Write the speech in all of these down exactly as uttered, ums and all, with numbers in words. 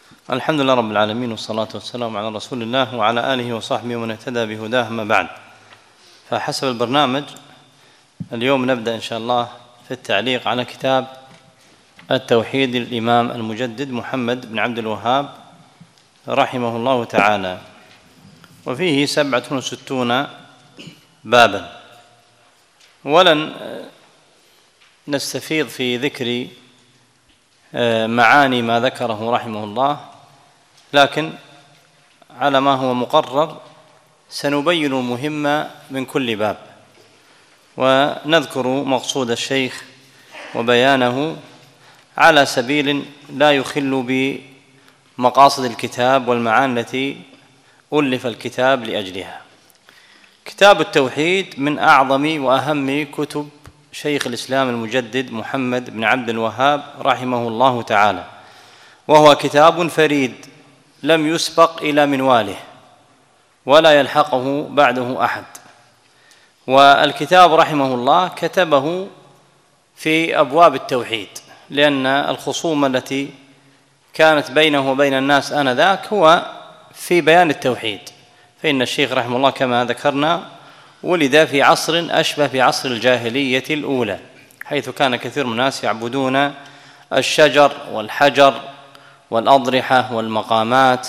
الحمد لله رب العالمين، والصلاة والسلام على رسول الله وعلى آله وصحبه ومن اهتدى بهداه، أما بعد. فحسب البرنامج اليوم نبدأ إن شاء الله في التعليق على كتاب التوحيد للإمام المجدد محمد بن عبد الوهاب رحمه الله تعالى، وفيه سبعة وستون بابا. ولن نستفيض في ذكر معاني ما ذكره رحمه الله، لكن على ما هو مقرر سنبين المهم من كل باب، ونذكر مقصود الشيخ وبيانه على سبيل لا يخل بمقاصد الكتاب والمعاني التي ألف الكتاب لأجلها. كتاب التوحيد من أعظم وأهم كتب شيخ الإسلام المجدد محمد بن عبد الوهاب رحمه الله تعالى، وهو كتاب فريد لم يسبق إلى منواله ولا يلحقه بعده أحد. والكتاب رحمه الله كتبه في أبواب التوحيد، لأن الخصومة التي كانت بينه وبين الناس آنذاك هو في بيان التوحيد. فإن الشيخ رحمه الله كما ذكرنا ولد في عصر أشبه بعصر الجاهلية الأولى، حيث كان كثير من الناس يعبدون الشجر والحجر والأضرحة والمقامات،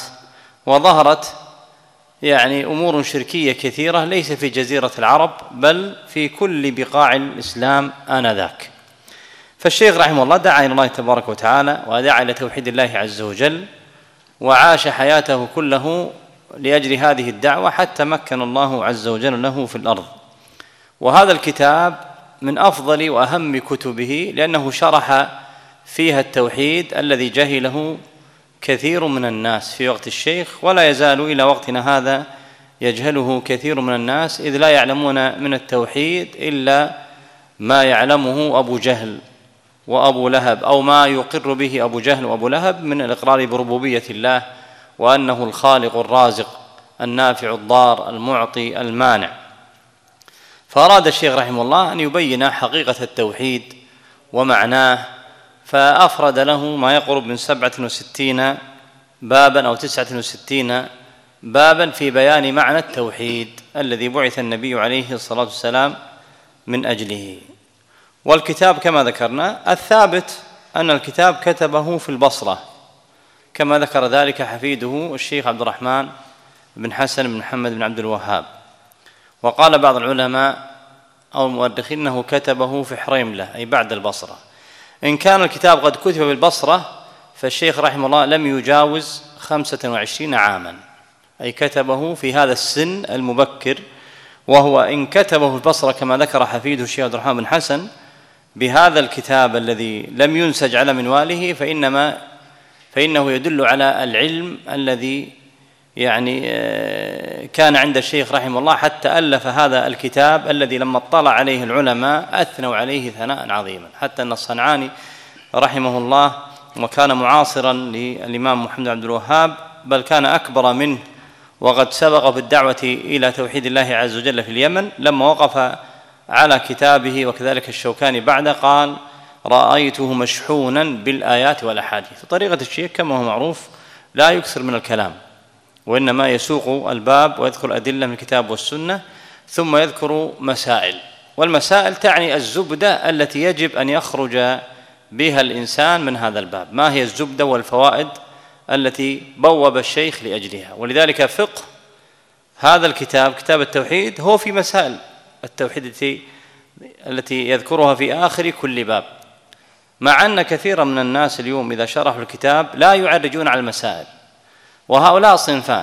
وظهرت يعني أمور شركية كثيرة ليس في جزيرة العرب بل في كل بقاع الإسلام آنذاك. فالشيخ رحمه الله دعا إلى الله تبارك وتعالى ودعا إلى توحيد الله عز وجل، وعاش حياته كله لأجل هذه الدعوة حتى مكن الله عز وجل له في الأرض. وهذا الكتاب من أفضل وأهم كتبه، لأنه شرح فيها التوحيد الذي جهله كثير من الناس في وقت الشيخ، ولا يزال إلى وقتنا هذا يجهله كثير من الناس، إذ لا يعلمون من التوحيد إلا ما يعلمه أبو جهل وأبو لهب، أو ما يقر به أبو جهل وأبو لهب من الإقرار بربوبية الله، وأنه الخالق الرازق النافع الضار المعطي المانع. فأراد الشيخ رحمه الله أن يبين حقيقة التوحيد ومعناه، فأفرد له ما يقرب من سبعة وستين بابا أو تسعة وستين بابا في بيان معنى التوحيد الذي بعث النبي عليه الصلاة والسلام من أجله. والكتاب كما ذكرنا الثابت أن الكتاب كتبه في البصرة، كما ذكر ذلك حفيده الشيخ عبد الرحمن بن حسن بن محمد بن عبد الوهاب. وقال بعض العلماء أو المؤرخين أنه كتبه في حريملة أي بعد البصرة. إن كان الكتاب قد كتب بالبصرة فالشيخ رحمه الله لم يجاوز خمسة وعشرين عاما، أي كتبه في هذا السن المبكر. وهو إن كتبه في البصرة كما ذكر حفيده الشيخ عبد الرحمن بن حسن بهذا الكتاب الذي لم ينسج على منواله، فإنما فإنه يدل على العلم الذي يعني كان عند الشيخ رحمه الله حتى ألف هذا الكتاب الذي لما اطلع عليه العلماء أثنوا عليه ثناء عظيما، حتى أن الصنعاني رحمه الله وكان معاصرا للإمام محمد بن عبد الوهاب بل كان أكبر منه، وقد سبق في الدعوة إلى توحيد الله عز وجل في اليمن، لما وقف على كتابه وكذلك الشوكاني بعد قال رأيته مشحونا بالآيات والأحاديث. طريقة الشيخ كما هو معروف لا يكثر من الكلام، وإنما يسوق الباب ويذكر أدلة من الكتاب والسنة ثم يذكر مسائل، والمسائل تعني الزبدة التي يجب أن يخرج بها الإنسان من هذا الباب، ما هي الزبدة والفوائد التي بوب الشيخ لأجلها. ولذلك فقه هذا الكتاب كتاب التوحيد هو في مسائل التوحيد التي التي يذكرها في آخر كل باب، مع أن كثيرا من الناس اليوم إذا شرحوا الكتاب لا يعرجون على المسائل. وهؤلاء صنفان،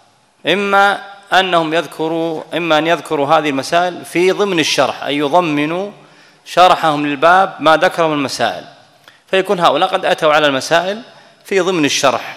إما أنهم يذكروا إما أن يذكروا هذه المسائل في ضمن الشرح، أي يضمنوا شرحهم للباب ما ذكروا من المسائل، فيكون هؤلاء قد أتوا على المسائل في ضمن الشرح.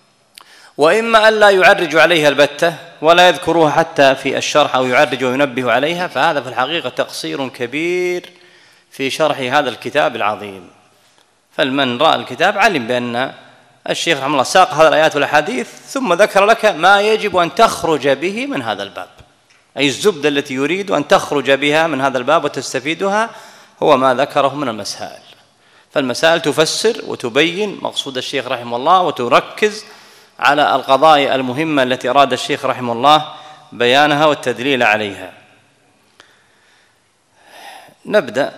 وإما أن لا يعرجوا عليها البتة ولا يذكروها حتى في الشرح أو يعرج وينبه عليها، فهذا في الحقيقة تقصير كبير في شرح هذا الكتاب العظيم. فالمن رأى الكتاب علم بأن الشيخ رحمه الله ساق هذه الآيات والأحاديث ثم ذكر لك ما يجب أن تخرج به من هذا الباب، أي الزبدة التي يريد أن تخرج بها من هذا الباب وتستفيدها هو ما ذكره من المسائل. فالمسائل تفسر وتبين مقصود الشيخ رحمه الله وتركز على القضايا المهمة التي أراد الشيخ رحمه الله بيانها والتدليل عليها. نبدأ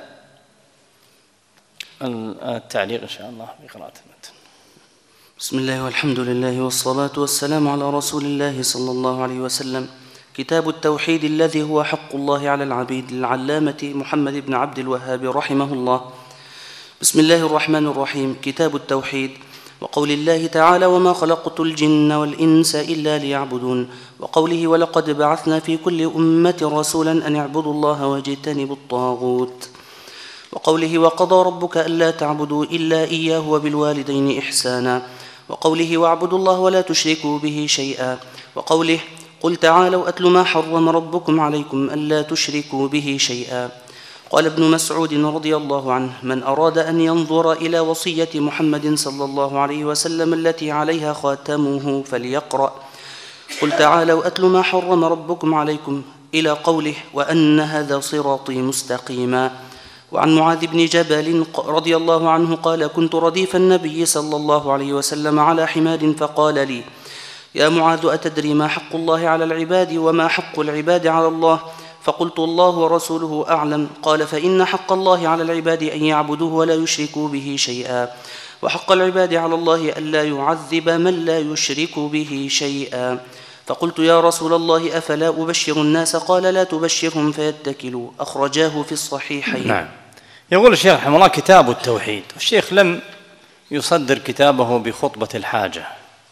التعليق إن شاء الله بقراءة المتن. بسم الله والحمد لله والصلاة والسلام على رسول الله صلى الله عليه وسلم. كتاب التوحيد الذي هو حق الله على العبيد للعلامة محمد بن عبد الوهاب رحمه الله. بسم الله الرحمن الرحيم. كتاب التوحيد. وقول الله تعالى: وما خلقت الجن والإنس إلا ليعبدون. وقوله: ولقد بعثنا في كل أمة رسولا أن اعبدوا الله واجتنبوا الطاغوت. وقوله: وقضى ربك ألا تعبدوا إلا إياه وبالوالدين إحسانا. وقوله: واعبدوا الله ولا تشركوا به شيئا. وقوله: قل تعالوا أتل ما حرم ربكم عليكم ألا تشركوا به شيئا. قال ابن مسعود رضي الله عنه: من أراد أن ينظر إلى وصية محمد صلى الله عليه وسلم التي عليها خاتمه فليقرأ: قل تعالوا أتل ما حرم ربكم عليكم إلى قوله: وأن هذا صراطي مستقيما. وعن معاذ بن جبل رضي الله عنه قال: كنت رديف النبي صلى الله عليه وسلم على حمار فقال لي: يا معاذ أتدري ما حق الله على العباد وما حق العباد على الله؟ فقلت: الله ورسوله أعلم. قال: فإن حق الله على العباد أن يعبدوه ولا يشركوا به شيئا، وحق العباد على الله ألا يعذب من لا يشرك به شيئا. فقلت: يا رسول الله أفلا أبشر الناس؟ قال: لا تبشرهم فيتكلوا. أخرجاه في الصحيحين. نعم. يقول الشيخ رحمه الله: كتاب التوحيد. الشيخ لم يصدر كتابه بخطبة الحاجة،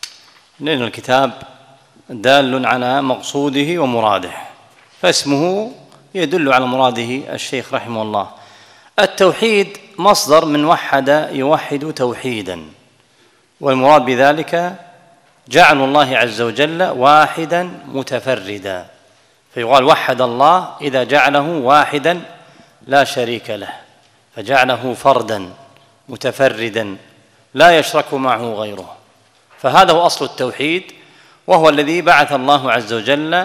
لأن الكتاب دال على مقصوده ومراده، فاسمه يدل على مراده الشيخ رحمه الله. التوحيد مصدر من وحد يوحد توحيدا، والمراد بذلك جعل الله عز وجل واحدا متفردا، فيقال وحد الله إذا جعله واحدا لا شريك له، فجعله فردا متفردا لا يشرك معه غيره، فهذا هو أصل التوحيد، وهو الذي بعث الله عز وجل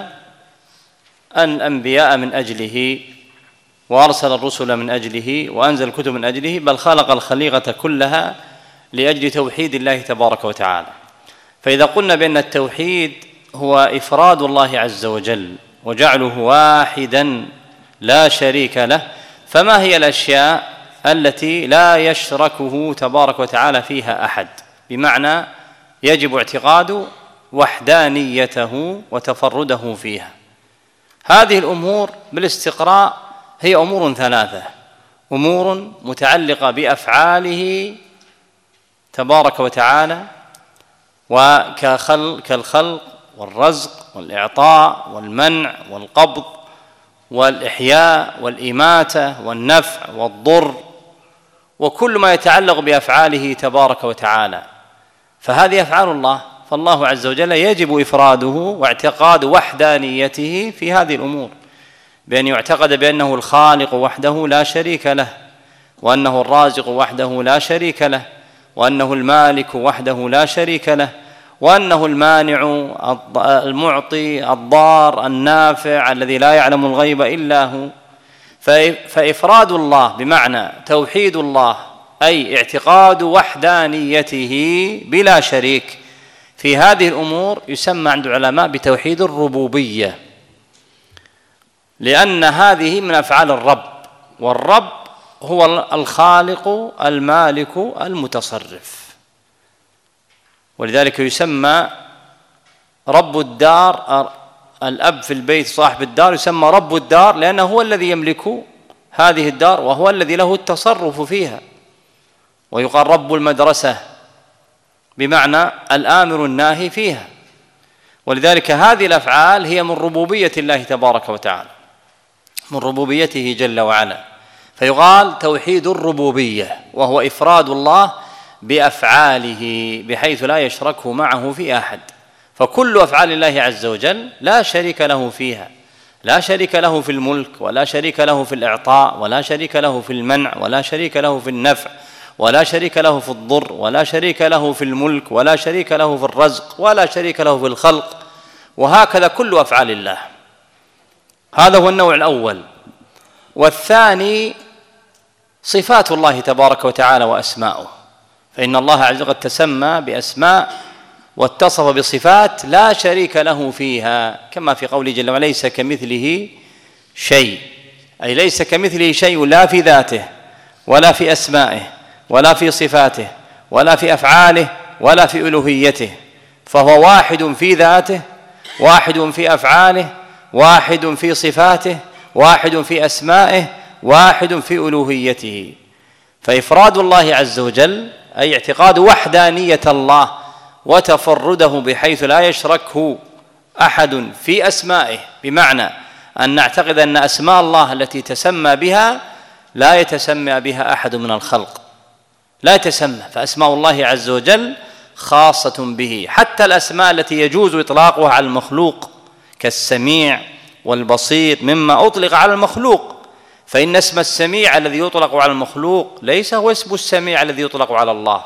الأنبياء من أجله، وأرسل الرسل من أجله، وأنزل الكتب من أجله، بل خلق الخليقة كلها لأجل توحيد الله تبارك وتعالى. فإذا قلنا بأن التوحيد هو إفراد الله عز وجل وجعله واحدا لا شريك له، فما هي الأشياء التي لا يشركه تبارك وتعالى فيها أحد؟ بمعنى يجب اعتقاد وحدانيته وتفرده فيها. هذه الأمور بالاستقراء هي أمور ثلاثة: أمور متعلقة بأفعاله تبارك وتعالى، وكالخلق والرزق والإعطاء والمنع والقبض والإحياء والإماتة والنفع والضر، وكل ما يتعلق بأفعاله تبارك وتعالى، فهذه أفعال الله، فالله عز وجل يجب إفراده واعتقاد وحدانيته في هذه الأمور، بأن يعتقد بأنه الخالق وحده لا شريك له، وأنه الرازق وحده لا شريك له، وأنه المالك وحده لا شريك له، وأنه المانع المعطي الضار النافع الذي لا يعلم الغيب إلا هو. فإفراد الله بمعنى توحيد الله أي اعتقاد وحدانيته بلا شريك في هذه الأمور يسمى عند العلماء بتوحيد الربوبية، لأن هذه من أفعال الرب، والرب هو الخالق المالك المتصرف، ولذلك يسمى رب الدار، الأب في البيت صاحب الدار يسمى رب الدار، لأنه هو الذي يملك هذه الدار وهو الذي له التصرف فيها. ويقال رب المدرسة بمعنى الآمر الناهي فيها. ولذلك هذه الأفعال هي من ربوبية الله تبارك وتعالى، من ربوبيته جل وعلا، فيقال توحيد الربوبية، وهو إفراد الله بأفعاله بحيث لا يشركه معه في أحد. فكل أفعال الله عز وجل لا شريك له فيها، لا شريك له في الملك، ولا شريك له في الإعطاء، ولا شريك له في المنع، ولا شريك له في النفع، ولا شريك له في الضر، ولا شريك له في الملك، ولا شريك له في الرزق، ولا شريك له في الخلق، وهكذا كل أفعال الله. هذا هو النوع الأول. والثاني صفات الله تبارك وتعالى وأسماؤه، فإن الله عز وجل تسمى بأسماء واتصف بصفات لا شريك له فيها، كما في قوله جل وعلا: ليس كمثله شيء، أي ليس كمثله شيء لا في ذاته ولا في أسمائه ولا في صفاته ولا في أفعاله ولا في ألوهيته، فهو واحد في ذاته، واحد في أفعاله، واحد في صفاته، واحد في أسمائه، واحد في ألوهيته. فإفراد الله عز وجل أي اعتقاد وحدانية الله وتفرده بحيث لا يشركه أحد في أسمائه، بمعنى أن نعتقد أن أسماء الله التي تسمى بها لا يتسمى بها أحد من الخلق، لا يتسمى، فأسماء الله عز وجل خاصة به، حتى الأسماء التي يجوز إطلاقها على المخلوق كالسميع والبصير مما أطلق على المخلوق، فإن اسم السميع الذي يطلق على المخلوق ليس هو اسم السميع الذي يطلق على الله،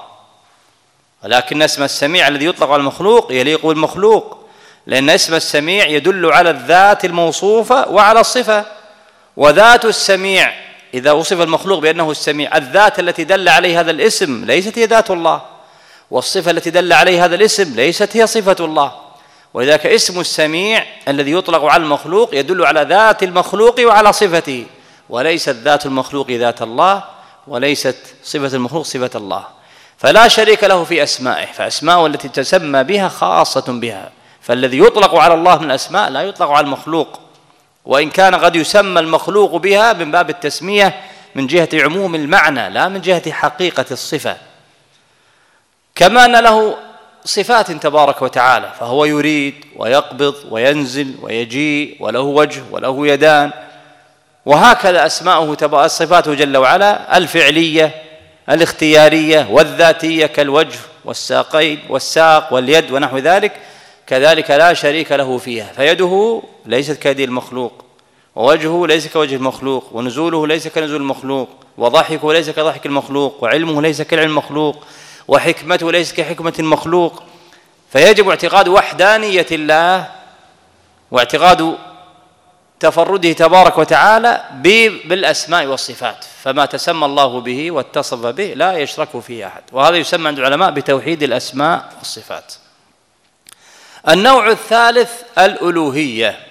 ولكن اسم السميع الذي يطلق على المخلوق يليق بالمخلوق، لأن اسم السميع يدل على الذات الموصوفة وعلى الصفة، وذات السميع إذا وصف المخلوق بأنه السميع، الذات التي دل عليه هذا الاسم ليست هي ذات الله، والصفة التي دل عليه هذا الاسم ليست هي صفة الله، ولذلك اسم السميع الذي يطلق على المخلوق يدل على ذات المخلوق وعلى صفته، وليست ذات المخلوق ذات الله، وليست صفة المخلوق صفة الله، فلا شريك له في أسمائه، فأسماءه التي تسمى بها خاصة بها، فالذي يطلق على الله من الأسماء لا يطلق على المخلوق، وإن كان قد يسمى المخلوق بها من باب التسمية من جهة عموم المعنى لا من جهة حقيقة الصفة. كما أن له صفات تبارك وتعالى، فهو يريد ويقبض وينزل ويجيء وله وجه وله يدان، وهكذا أسماؤه صفاته جل وعلا الفعلية الاختيارية والذاتية كالوجه والساقين والساق واليد ونحو ذلك، كذلك لا شريك له فيها، فيده ليست كيد المخلوق، ووجهه ليس كوجه المخلوق، ونزوله ليس كنزول المخلوق، وضحكه ليس كضحك المخلوق، وعلمه ليس كالعلم المخلوق، وحكمته ليس كحكمة المخلوق. فيجب اعتقاد وحدانية الله واعتقاد تفرده تبارك وتعالى بالأسماء والصفات، فما تسمى الله به واتصف به لا يشرك فيه أحد، وهذا يسمى عند العلماء بتوحيد الأسماء والصفات. النوع الثالث الألوهية،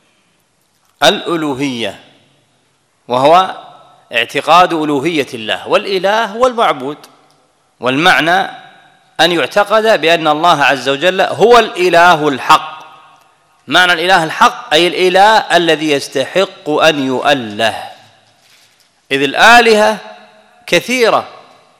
الألوهية وهو اعتقاد ألوهية الله، والإله هو المعبود، والمعنى أن يعتقد بأن الله عز وجل هو الإله الحق. معنى الإله الحق أي الإله الذي يستحق أن يؤله، إذ الآلهة كثيرة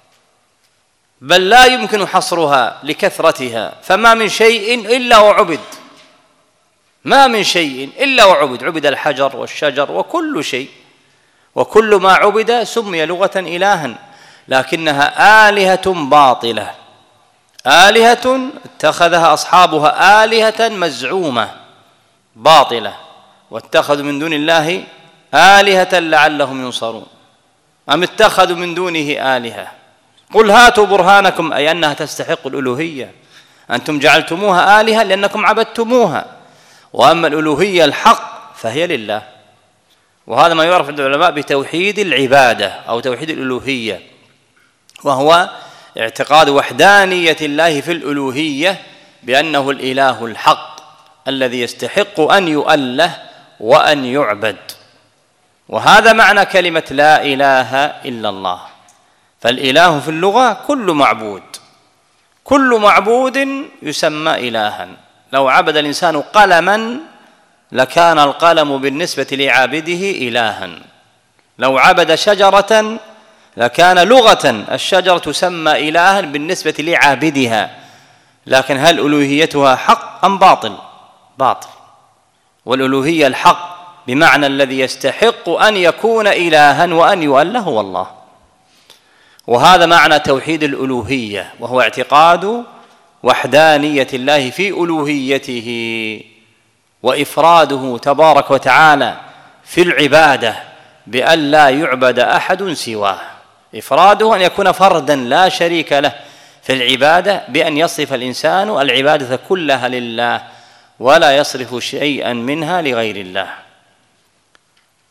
بل لا يمكن حصرها لكثرتها، فما من شيء إلا وعبد، ما من شيء إلا وعبد، عبد الحجر والشجر وكل شيء، وكل ما عبد سمي لغة إلها، لكنها آلهة باطلة، آلهة اتخذها أصحابها آلهة مزعومة باطلة، واتخذوا من دون الله آلهة لعلهم ينصرون، أم اتخذوا من دونه آلهة، قل هاتوا برهانكم، أي أنها تستحق الألوهية، أنتم جعلتموها آلهة لأنكم عبدتموها، وأما الألوهية الحق فهي لله. وهذا ما يعرف عند العلماء بتوحيد العبادة أو توحيد الألوهية، وهو اعتقاد وحدانية الله في الألوهية بأنه الإله الحق الذي يستحق أن يؤله وأن يعبد. وهذا معنى كلمة لا إله إلا الله، فالإله في اللغة كل معبود، كل معبود يسمى إلها. لو عبد الإنسان قلما لكان القلم بالنسبة لعابده إلها، لو عبد شجرة لكان لغة الشجرة تسمى إلها بالنسبة لعابدها، لكن هل ألوهيتها حق أم باطل؟ باطل. والألوهية الحق بمعنى الذي يستحق أن يكون إلها وأن يؤله هو الله. وهذا معنى توحيد الألوهية، وهو اعتقاد وحدانية الله في ألوهيته وإفراده تبارك وتعالى في العبادة بأن لا يعبد أحد سواه، إفراده أن يكون فردا لا شريك له في العبادة، بأن يصرف الإنسان العبادة كلها لله ولا يصرف شيئا منها لغير الله.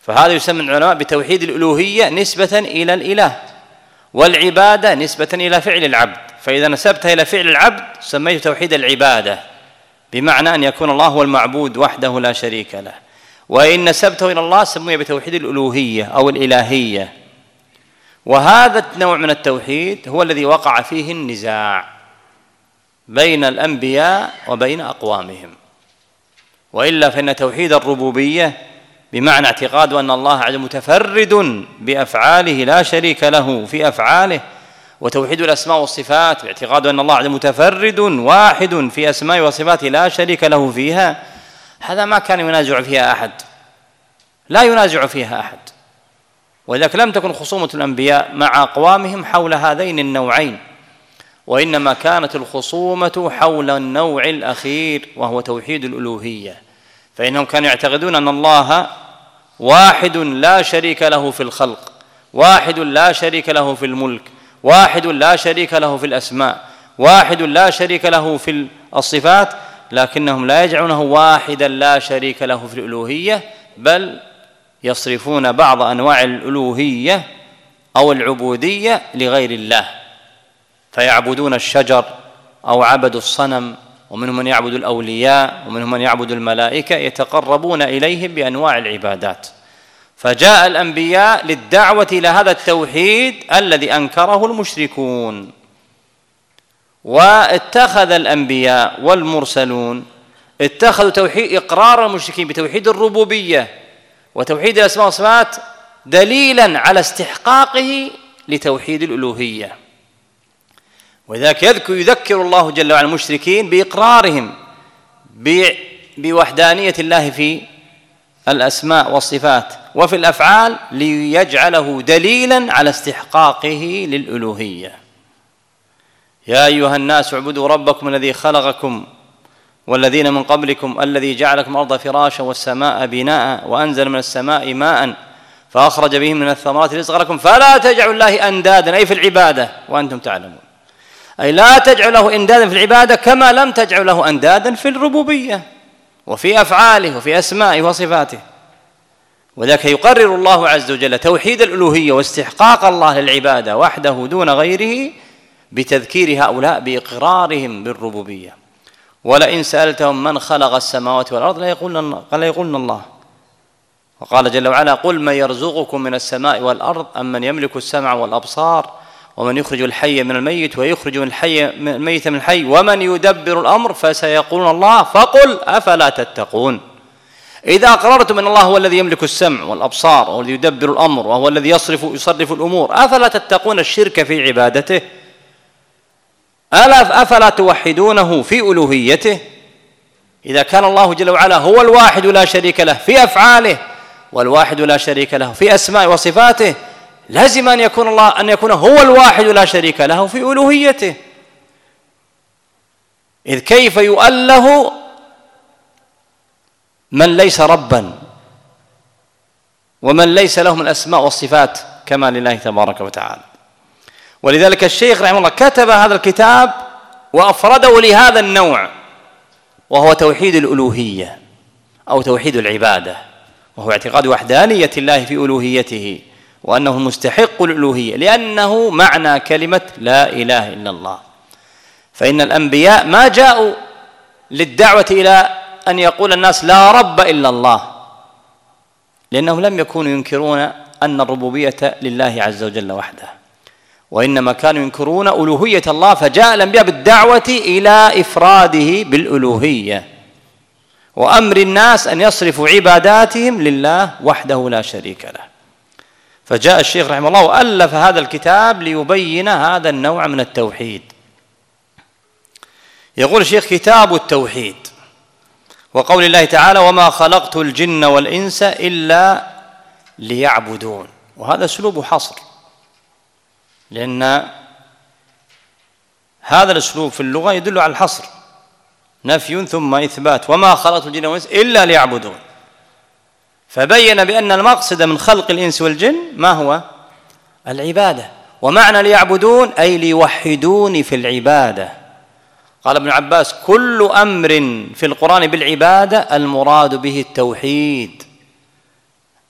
فهذا يسمى العلماء بتوحيد الألوهية نسبة إلى الإله، والعبادة نسبة إلى فعل العبد. فإذا نسبتها إلى فعل العبد سميته توحيد العبادة، بمعنى أن يكون الله هو المعبود وحده لا شريك له. وإن نسبته إلى الله سمي بتوحيد الألوهية أو الإلهية. وهذا النوع من التوحيد هو الذي وقع فيه النزاع بين الأنبياء وبين أقوامهم. وإلا فإن توحيد الربوبية بمعنى اعتقاد أن الله عز وجل متفرد بأفعاله لا شريك له في أفعاله، وتوحيد الأسماء والصفات باعتقاد أن الله عز وجل متفرد واحد في أسماء وصفاته لا شريك له فيها، هذا ما كان ينازع فيها أحد، لا ينازع فيها أحد. ولذلك لم تكن خصومة الأنبياء مع أقوامهم حول هذين النوعين، وإنما كانت الخصومة حول النوع الأخير وهو توحيد الألوهية. فإنهم كانوا يعتقدون أن الله واحد لا شريك له في الخلق، واحد لا شريك له في الملك، واحد لا شريك له في الأسماء، واحد لا شريك له في الصفات، لكنهم لا يجعلونه واحدا لا شريك له في الألوهية، بل يصرفون بعض أنواع الألوهية أو العبودية لغير الله، فيعبدون الشجر أو عبدوا الصنم، ومنهم من يعبد الأولياء، ومنهم من يعبد الملائكة، يتقربون إليهم بأنواع العبادات. فجاء الأنبياء للدعوة إلى هذا التوحيد الذي أنكره المشركون، واتخذ الأنبياء والمرسلون اتخذوا توحيد إقرار المشركين بتوحيد الربوبية وتوحيد الأسماء والصفات دليلا على استحقاقه لتوحيد الألوهية. ولذلك يذكر, يذكر الله جل وعلا المشركين بإقرارهم بوحدانية الله في الأسماء والصفات وفي الأفعال ليجعله دليلا على استحقاقه للألوهية. يا أيها الناس اعبدوا ربكم الذي خلقكم والذين من قبلكم الذي جعلكم الأرض فراشا والسماء بناء وأنزل من السماء ماء فأخرج به من الثمرات رزقا لكم فلا تجعلوا الله أندادا، أي في العبادة وأنتم تعلمون، أي لا تجعلوا له أندادا في العبادة كما لم تجعلوا له أندادا في الربوبية وفي أفعاله وفي أسمائه وصفاته. وذلك يقرر الله عز وجل توحيد الألوهية واستحقاق الله للعبادة وحده دون غيره بتذكير هؤلاء بإقرارهم بالربوبية. ولئن سألتهم من خلق السماوات والأرض لا يقولن لا يقولن الله. وقال جل وعلا قل من يرزقكم من السماء والأرض أم من يملك السمع والأبصار ومن يخرج الحي من الميت ويخرج الحي من الميت من الحي ومن يدبر الأمر فسيقولون الله فقل أفلا تتقون. إذا أقررتم أن الله هو الذي يملك السمع والأبصار وهو الذي يدبر الأمر وهو الذي يصرف يصرف الأمور أفلا تتقون الشرك في عبادته؟ ألا أفلا توحدونه في ألوهيته؟ إذا كان الله جل وعلا هو الواحد لا شريك له في أفعاله والواحد لا شريك له في أسماء وصفاته، لازم أن يكون الله أن يكون هو الواحد لا شريك له في ألوهيته. إذ كيف يؤله من ليس ربا ومن ليس له من الأسماء والصفات كما لله تبارك وتعالى. ولذلك الشيخ رحمه الله كتب هذا الكتاب وأفرده لهذا النوع وهو توحيد الألوهية أو توحيد العبادة، وهو اعتقاد وحدانية الله في ألوهيته وأنه مستحق الألوهية، لأنه معنى كلمة لا إله إلا الله. فإن الأنبياء ما جاءوا للدعوة إلى أن يقول الناس لا رب إلا الله، لأنهم لم يكونوا ينكرون أن الربوبية لله عز وجل وحده، وإنما كانوا ينكرون ألوهية الله، فجاء الأنبياء بالدعوة إلى إفراده بالألوهية وأمر الناس أن يصرفوا عباداتهم لله وحده لا شريك له. فجاء الشيخ رحمه الله وألف هذا الكتاب ليبين هذا النوع من التوحيد. يقول الشيخ كتاب التوحيد وقول الله تعالى وما خلقت الجن والإنس إلا ليعبدون، وهذا أسلوب حصر، لأن هذا الأسلوب في اللغة يدل على الحصر، نفي ثم إثبات، وما خلقت الجن والإنس إلا ليعبدون. فبين بأن المقصد من خلق الإنس والجن ما هو؟ العبادة. ومعنى ليعبدون أي ليوحدون في العبادة. قال ابن عباس كل أمر في القرآن بالعبادة المراد به التوحيد،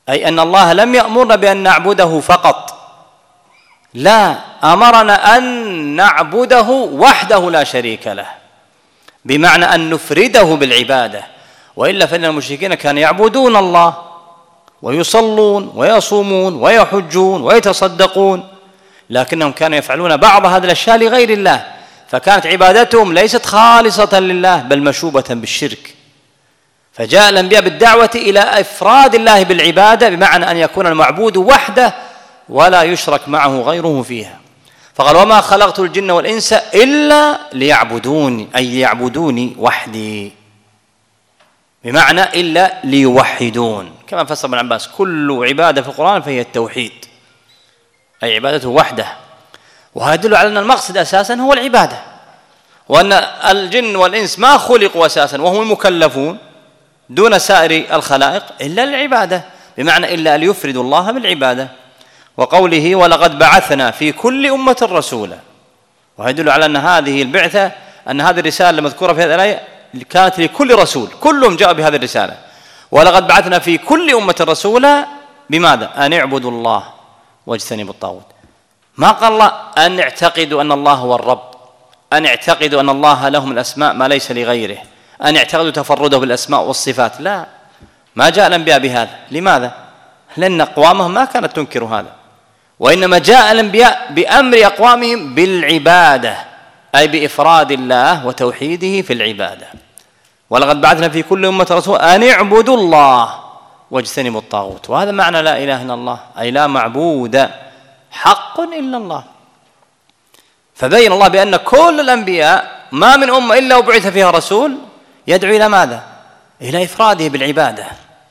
أي أن الله لم يأمرنا بأن نعبده فقط، لا، أمرنا أن نعبده وحده لا شريك له، بمعنى أن نفرده بالعبادة. وإلا فإن المشركين كانوا يعبدون الله ويصلون ويصومون ويحجون ويتصدقون، لكنهم كانوا يفعلون بعض هذه الأشياء لغير الله، فكانت عبادتهم ليست خالصة لله بل مشوبة بالشرك. فجاء الأنبياء بالدعوة إلى إفراد الله بالعبادة، بمعنى أن يكون المعبود وحده ولا يشرك معه غيره فيها. فقال: وما خلقت الجن والإنس إلا ليعبدوني، أي ليعبدوني وحدي، بمعنى إلا ليوحدون، كما فسر ابن عباس: كل عبادة في القرآن فهي التوحيد، أي عبادته وحده. وهذا يدل على أن المقصد أساسا هو العبادة، وأن الجن والإنس ما خلقوا أساسا وهم المكلفون دون سائر الخلائق إلا للعبادة، بمعنى إلا ليفردوا الله بالعبادة. وقوله: ولقد بعثنا في كل أمة رسولا، ويدل على أن هذه البعثة، أن هذه الرسالة المذكورة في هذه الآية كانت لكل رسول، كلهم جاءوا بهذه الرسالة. ولقد بعثنا في كل أمة رسولا بماذا؟ أن اعبدوا الله واجتنبوا الطاغوت. ما قال الله أن اعتقدوا أن الله هو الرب، أن اعتقدوا أن الله له من الأسماء ما ليس لغيره، أن اعتقدوا تفرده بالأسماء والصفات، لا، ما جاء الأنبياء بهذا. لماذا؟ لأن أقوامهم ما كانت تنكر هذا، وإنما جاء الأنبياء بأمر أقوامهم بالعبادة، أي بإفراد الله وتوحيده في العبادة. ولقد بعثنا في كل أمة رسول أن اعبدوا الله واجتنبوا الطاغوت. وهذا معنى لا إله إلا الله، أي لا معبود حق إلا الله. فبين الله بأن كل الأنبياء ما من أمة إلا وبعث فيها رسول يدعو إلى ماذا؟ إلى إفراده بالعبادة.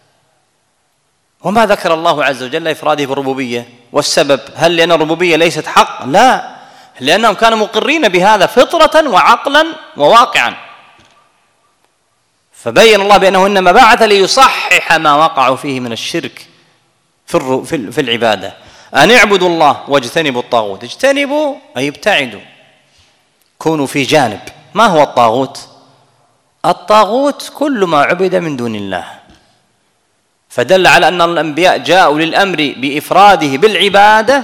وما ذكر الله عز وجل إفراده بالربوبية، والسبب هل لأن الربوبية ليست حق؟ لا، لأنهم كانوا مقرين بهذا فطرة وعقلا وواقعا. فبين الله بأنه إنما بعث ليصحح ما وقعوا فيه من الشرك في في العبادة. أن اعبدوا الله واجتنبوا الطاغوت. اجتنبوا أي ابتعدوا، كونوا في جانب. ما هو الطاغوت؟ الطاغوت كل ما عبد من دون الله. فدل على أن الأنبياء جاءوا للأمر بإفراده بالعبادة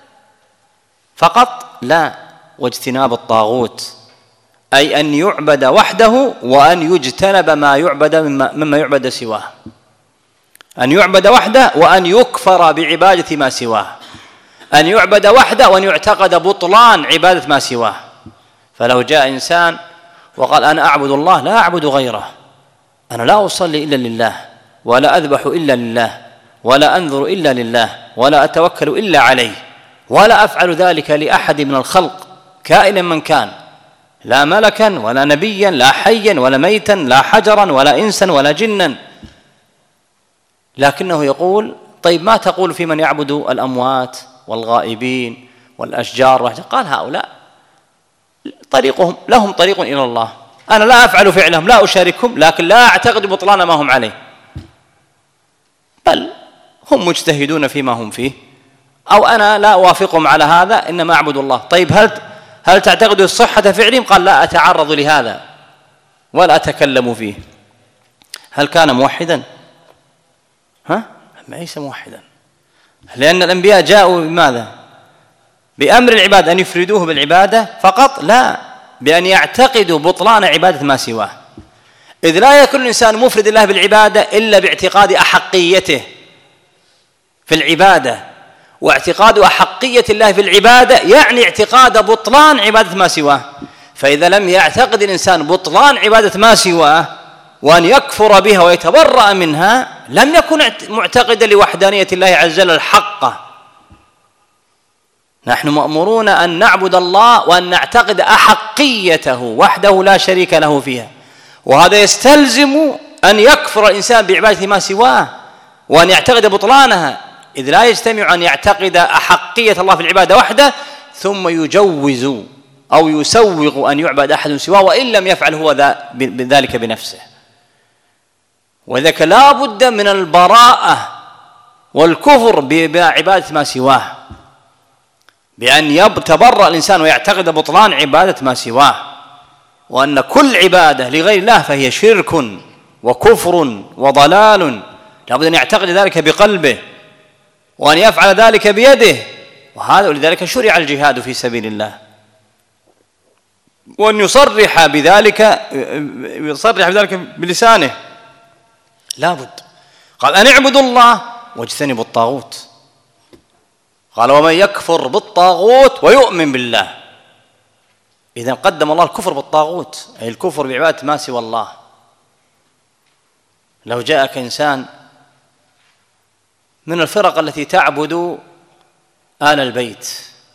فقط، لا، واجتناب الطاغوت، أي أن يعبد وحده وأن يجتنب ما يعبد مما يعبد سواه، أن يعبد وحده وأن يكفر بعبادة ما سواه، أن يعبد وحده وأن يعتقد بطلان عبادة ما سواه. فلو جاء إنسان وقال: أنا أعبد الله لا أعبد غيره، أنا لا أصلي إلا لله، ولا أذبح إلا لله، ولا أنذر إلا لله، ولا أتوكل إلا عليه، ولا أفعل ذلك لأحد من الخلق كائنا من كان، لا ملكا ولا نبيا، لا حيا ولا ميتا، لا حجرا ولا إنسا ولا جنا، لكنه يقول: طيب ما تقول في من يعبد الأموات والغائبين والأشجار؟ قال: هؤلاء طريقهم لهم طريق إلى الله، أنا لا أفعل فعلهم، لا أشاركهم، لكن لا أعتقد بطلان ما هم عليه، بل هم مجتهدون فيما هم فيه، أو أنا لا أوافقهم على هذا، إنما أعبد الله. طيب هل هل تعتقد صحة فعلهم؟ قال: لا أتعرض لهذا ولا أتكلم فيه. هل كان موحدا؟ ها؟ ليس موحدا، لأن الأنبياء جاءوا بماذا؟ بأمر العباد أن يفردوه بالعبادة فقط، لا بأن يعتقدوا بطلان عبادة ما سواه. إذ لا يكون الإنسان مفرد الله بالعبادة إلا باعتقاد أحقيته في العبادة، واعتقاد أحقية الله في العبادة يعني اعتقاد بطلان عبادة ما سواه. فإذا لم يعتقد الإنسان بطلان عبادة ما سواه وأن يكفر بها ويتبرأ منها، لم يكن معتقدا لوحدانية الله عز وجل الحقة. نحن مأمورون أن نعبد الله وأن نعتقد أحقيته وحده لا شريك له فيها، وهذا يستلزم أن يكفر الإنسان بعبادة ما سواه وأن يعتقد بطلانها، إذ لا يجتمع أن يعتقد أحقية الله في العبادة وحده ثم يجوز أو يسوغ أن يعبد أحد سواه وإن لم يفعل هو ذلك بنفسه. وذلك لا بد من البراءة والكفر بعبادة ما سواه، بأن يتبرأ الإنسان ويعتقد بطلان عبادة ما سواه، وأن كل عبادة لغير الله فهي شرك وكفر وضلال لابد أن يعتقد ذلك بقلبه وأن يفعل ذلك بيده، وهذا ولذلك شرع الجهاد في سبيل الله، وأن يصرح بذلك يصرح بذلك بلسانه لابد. قال أن اعبدوا الله واجتنبوا الطاغوت. قال ومن يكفر بالطاغوت ويؤمن بالله. إذن قدم الله الكفر بالطاغوت، أي الكفر بعبادة ما سوى الله. لو جاءك إنسان من الفرق التي تعبد آل البيت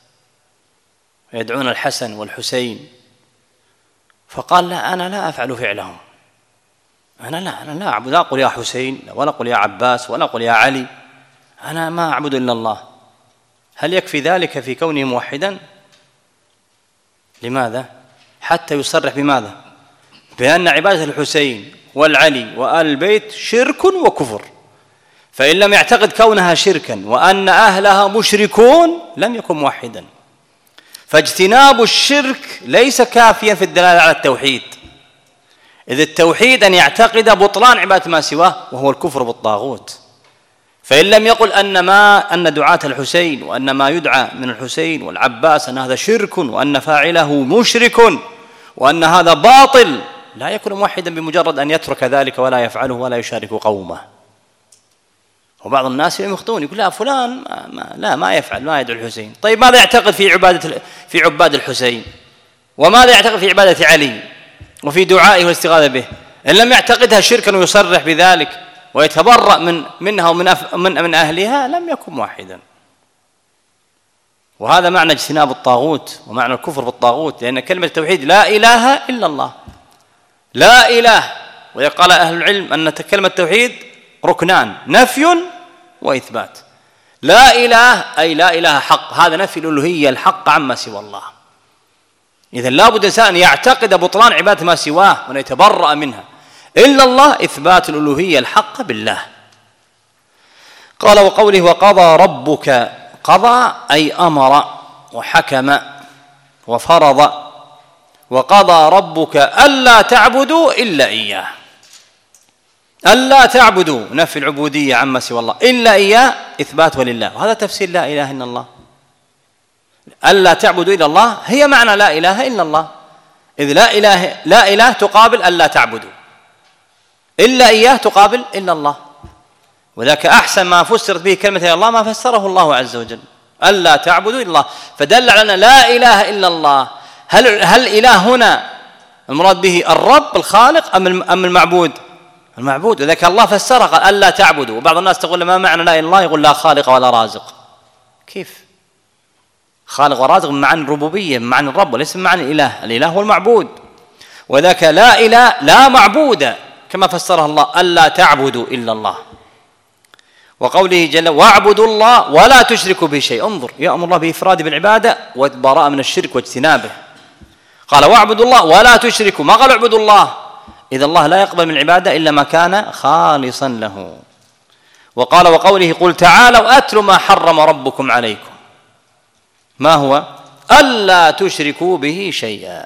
يدعون الحسن والحسين، فقال لا أنا لا أفعل فعلهم، أنا لا أنا لا أعبد، لا أقول يا حسين ولا أقول يا عباس ولا أقول يا علي، أنا ما أعبد إلا الله. هل يكفي ذلك في كونه موحدا؟ لماذا؟ حتى يصرح بماذا؟ بأن عبادة الحسين والعلي وآل البيت شرك وكفر، فإن لم يعتقد كونها شركا وأن أهلها مشركون لم يكن موحدا. فاجتناب الشرك ليس كافيا في الدلالة على التوحيد، إذ التوحيد أن يعتقد بطلان عبادة ما سواه وهو الكفر بالطاغوت. فإن لم يقل أن ما أن دعاة الحسين وأن ما يدعى من الحسين والعباس أن هذا شرك وأن فاعله مشرك وأن هذا باطل، لا يكون موحدا بمجرد أن يترك ذلك ولا يفعله ولا يشارك قومه. وبعض الناس يخطئون يقول لا فلان ما ما لا ما يفعل، ما يدعو الحسين. طيب ماذا يعتقد في عبادة في عباد الحسين؟ وماذا يعتقد في عبادة علي وفي دعائه والاستغاثة به؟ إن لم يعتقدها شركا ويصرح بذلك ويتبرأ من منها ومن من من أهلها لم يكن موحدا. وهذا معنى اجتناب الطاغوت ومعنى الكفر بالطاغوت، لأن كلمة التوحيد لا إله إلا الله، لا إله. وقال أهل العلم أن كلمة التوحيد ركنان، نفي وإثبات. لا إله أي لا إله حق، هذا نفي الألوهية الحق عما سوى الله. إذن لا بد إنسان يعتقد بطلان عبادة ما سواه وأن يتبرأ منها. إلا الله إثبات الألوهية الحق بالله. قال وقوله وقضى ربك، قضى أي أمر وحكم وفرض. وقضى ربك ألا تعبدوا إلا إياه، ألا تعبدوا نفي العبودية عما سوى الله، إلا إياه إثبات ولله. وهذا تفسير لا إله إلا الله. ألا تعبدوا إلا الله هي معنى لا إله إلا الله، إذ لا إله لا إله تقابل ألا تعبدوا، إلا إياه تقابل إلا الله. وذاك أحسن ما فسرت به كلمة إلا الله ما فسره الله عز وجل، ألا تعبدوا إلا الله، فدل على أن لا إله إلا الله. هل هل إله هنا المراد به الرب الخالق أم أم المعبود؟ المعبود. وذاك الله فسره قال ألا تعبدوا. وبعض الناس تقول ما معنى لا إله إلا الله؟ يقول لا خالق ولا رازق. كيف؟ خالق ورازق من معنى الربوبية، من معنى الرب، وليس من معنى الإله. الإله هو المعبود. وذاك لا إله لا معبود كما فسرها الله ألا تعبدوا إلا الله. وقوله جل واعبدوا الله ولا تشركوا به شيء، انظر يأمر الله بإفراده بالعبادة والبراءة من الشرك واجتنابه. قال واعبدوا الله ولا تشركوا، ما قال اعبدوا الله، إذا الله لا يقبل من العبادة إلا ما كان خالصا له. وقال وقوله قل تعالوا أتل ما حرم ربكم عليكم، ما هو؟ ألا تشركوا به شيئا.